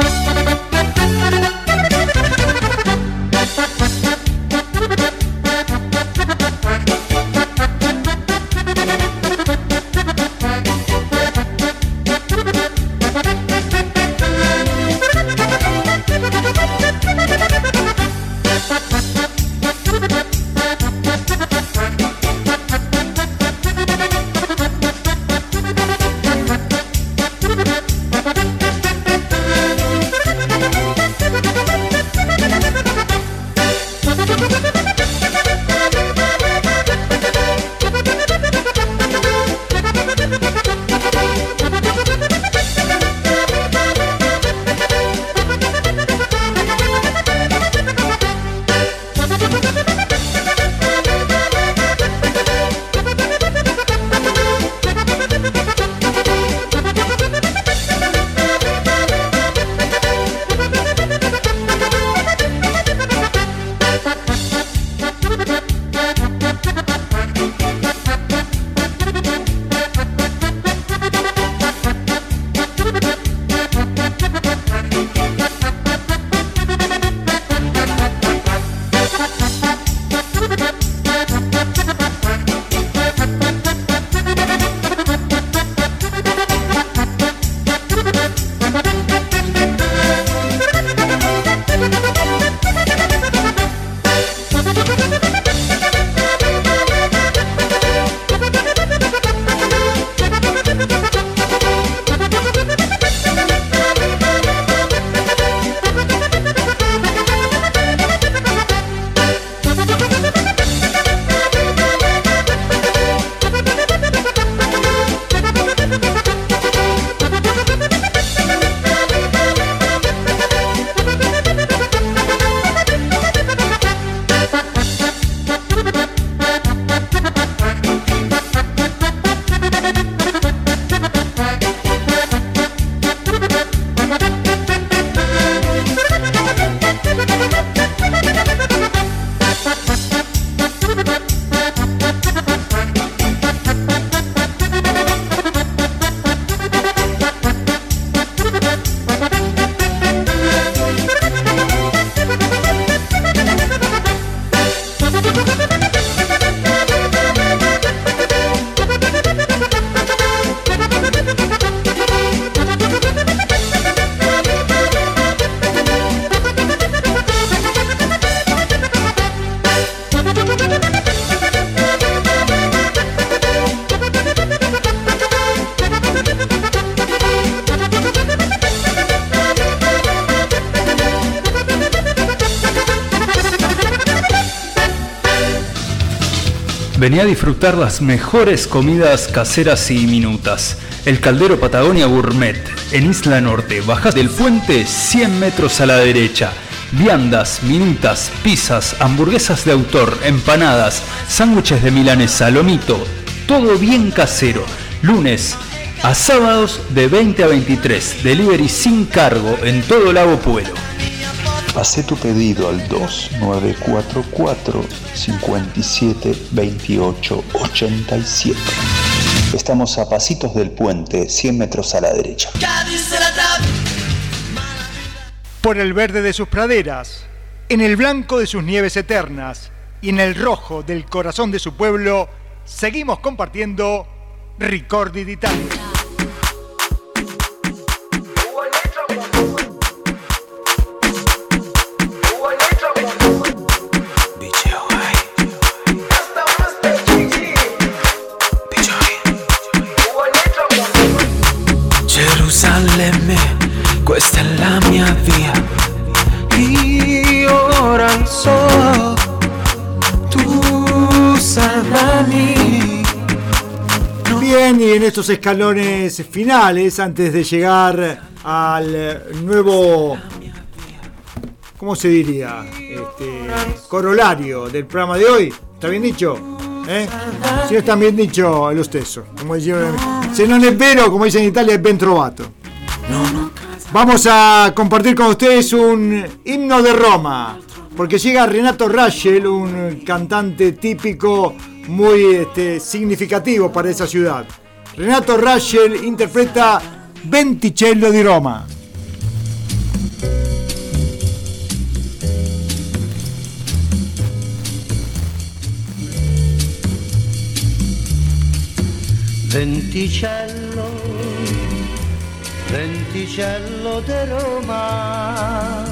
Vení a disfrutar las mejores comidas caseras y minutas. El Caldero Patagonia Gourmet, en Isla Norte. Bajás del puente cien metros a la derecha. Viandas, minutas, pizzas, hamburguesas de autor, empanadas, sándwiches de milanesa, lomito. Todo bien casero. Lunes a sábados de veinte a veintitrés. Delivery sin cargo en todo Lago Puelo. Hacé tu pedido al dos nueve cuatro cuatro, cinco siete, dos ocho, ocho siete. Estamos a pasitos del puente, cien metros a la derecha. Por el verde de sus praderas, en el blanco de sus nieves eternas y en el rojo del corazón de su pueblo, seguimos compartiendo Ricordi d'Italia. Gerusalemme, questa è la mia via. Io ora so, tu bien, y en estos escalones finales, antes de llegar al nuevo, ¿cómo se diría? Este, corolario del programa de hoy. ¿Está bien dicho? ¿Eh? Si no está bien dicho, è lo stesso. Come dicevano, se non è vero, come dicen in Italia, è ben trovato. Vamos a compartir con ustedes un himno de Roma, porque llega Renato Rachel, un cantante típico muy este, significativo para esa ciudad. Renato Rachel interpreta Venticello di Roma. Venticello, venticello di Roma,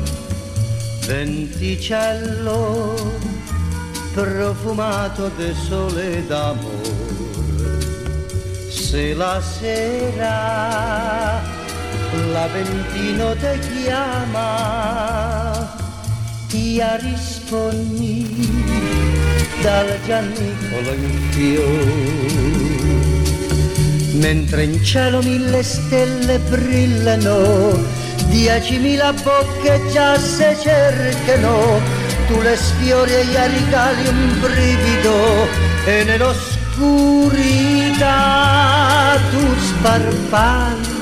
venticello profumato de sole d'amore. Se la sera l'Aventino te chiama, ti rispondi dal Gianicolo in fiore. Mentre in cielo mille stelle brillano, diecimila bocche già se cercano, tu le sfiori e gli regali un brivido, e nell'oscurità tu sparpagli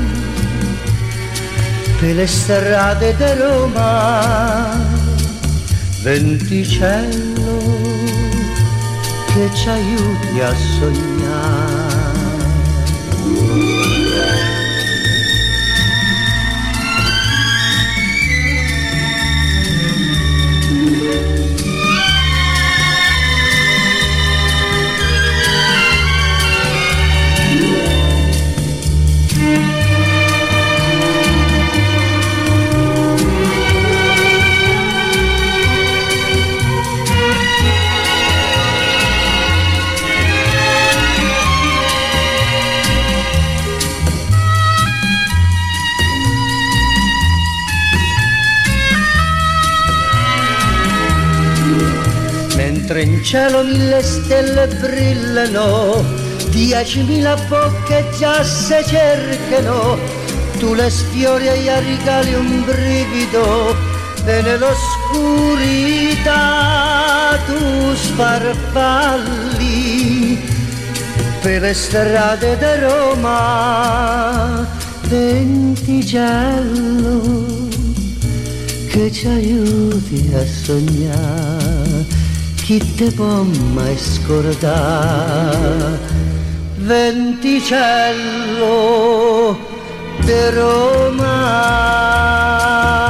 per le strade di Roma. Venticello che ci aiuti a sognare. Mentre in cielo mille stelle brillano, diecimila bocche già se cercano, tu le sfiori e gli regali un brivido, e nell'oscurità tu sfarfalli per le strade di Roma. Venticello che ci aiuti a sognare, chi te può mai scordare? Venticello di Roma.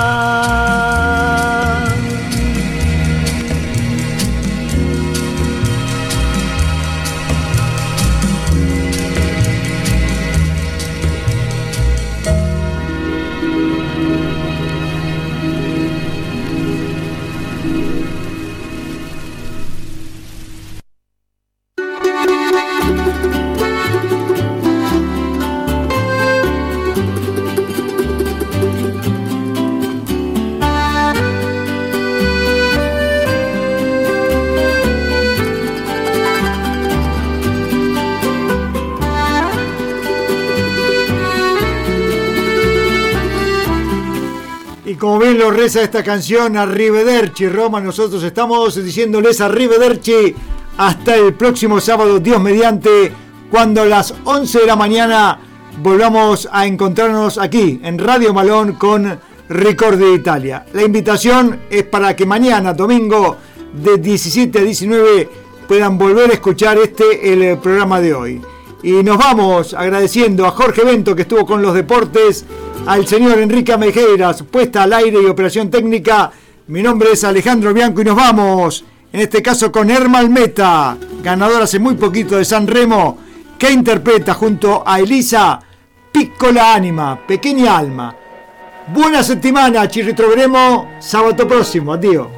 Como bien lo reza esta canción, Arrivederci Roma, nosotros estamos diciéndoles Arrivederci hasta el próximo sábado, Dios mediante, cuando a las once de la mañana volvamos a encontrarnos aquí en Radio Malón con Ricordi Italia. La invitación es para que mañana, domingo, de diecisiete a diecinueve, puedan volver a escuchar este, el programa de hoy. Y nos vamos agradeciendo a Jorge Bento, que estuvo con los deportes, al señor Enrique Mejeiras, puesta al aire y operación técnica. Mi nombre es Alejandro Bianco y nos vamos, en este caso con Ermal Meta, ganador hace muy poquito de San Remo, que interpreta junto a Elisa Piccola Anima, Pequeña Alma. Buona settimana, ci ritroveremo sabato prossimo, addio.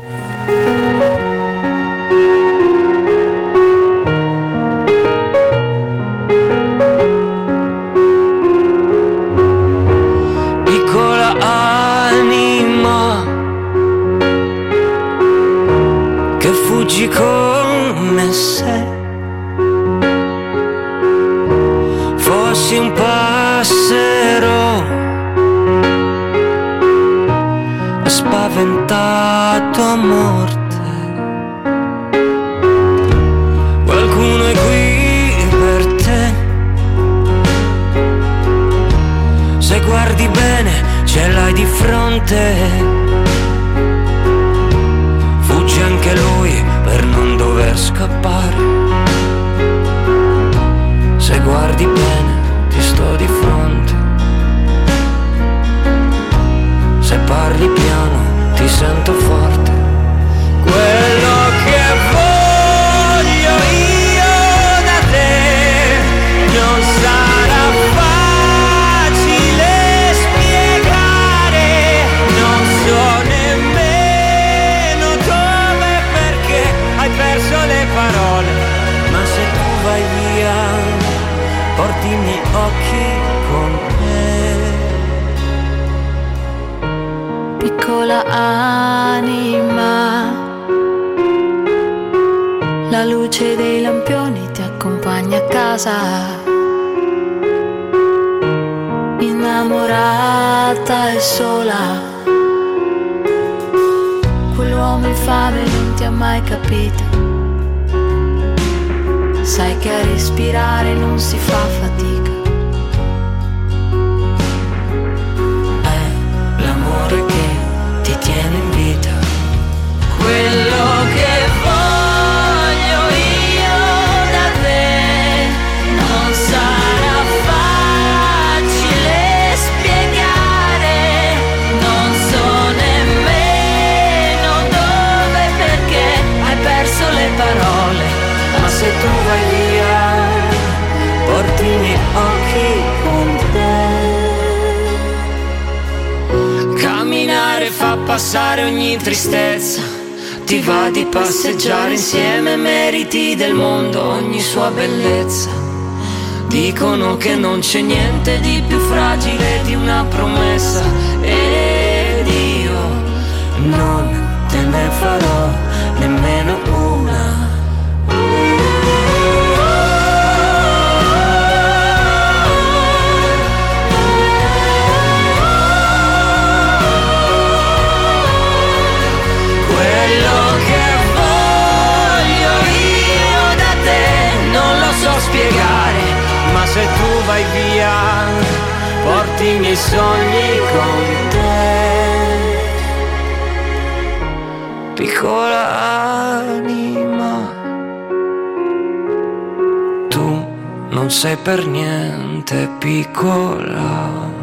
Fuggi come se spaventato a morte. Qualcuno è qui per te. Se guardi bene ce l'hai di fronte. Fugge anche lui per non dover scappare. Se guardi bene ti sto di fronte. Se parli piano ti sento forte. Quello che voglio io da te non sarà facile spiegare. Non so nemmeno dove, perché hai perso le parole. Ma se tu vai via porti i miei occhi con te. Piccola anima, la luce dei lampioni ti accompagna a casa. Innamorata e sola, quell'uomo infame non ti ha mai capito. Sai che a respirare non si fa fatica. È l'amore che ti tiene in vita. Quello che voglio io da te non sarà facile spiegare. Non so nemmeno dove, perché hai perso le parole. Ma se tu vai via porti i miei occhi con te. Camminare fa passare ogni tristezza. Ti va di passeggiare insieme, meriti del mondo ogni sua bellezza. Dicono che non c'è niente di più fragile di una promessa, ed io non te ne farò nemmeno una. Ma se tu vai via porti i miei sogni con te. Piccola anima, tu non sei per niente piccola.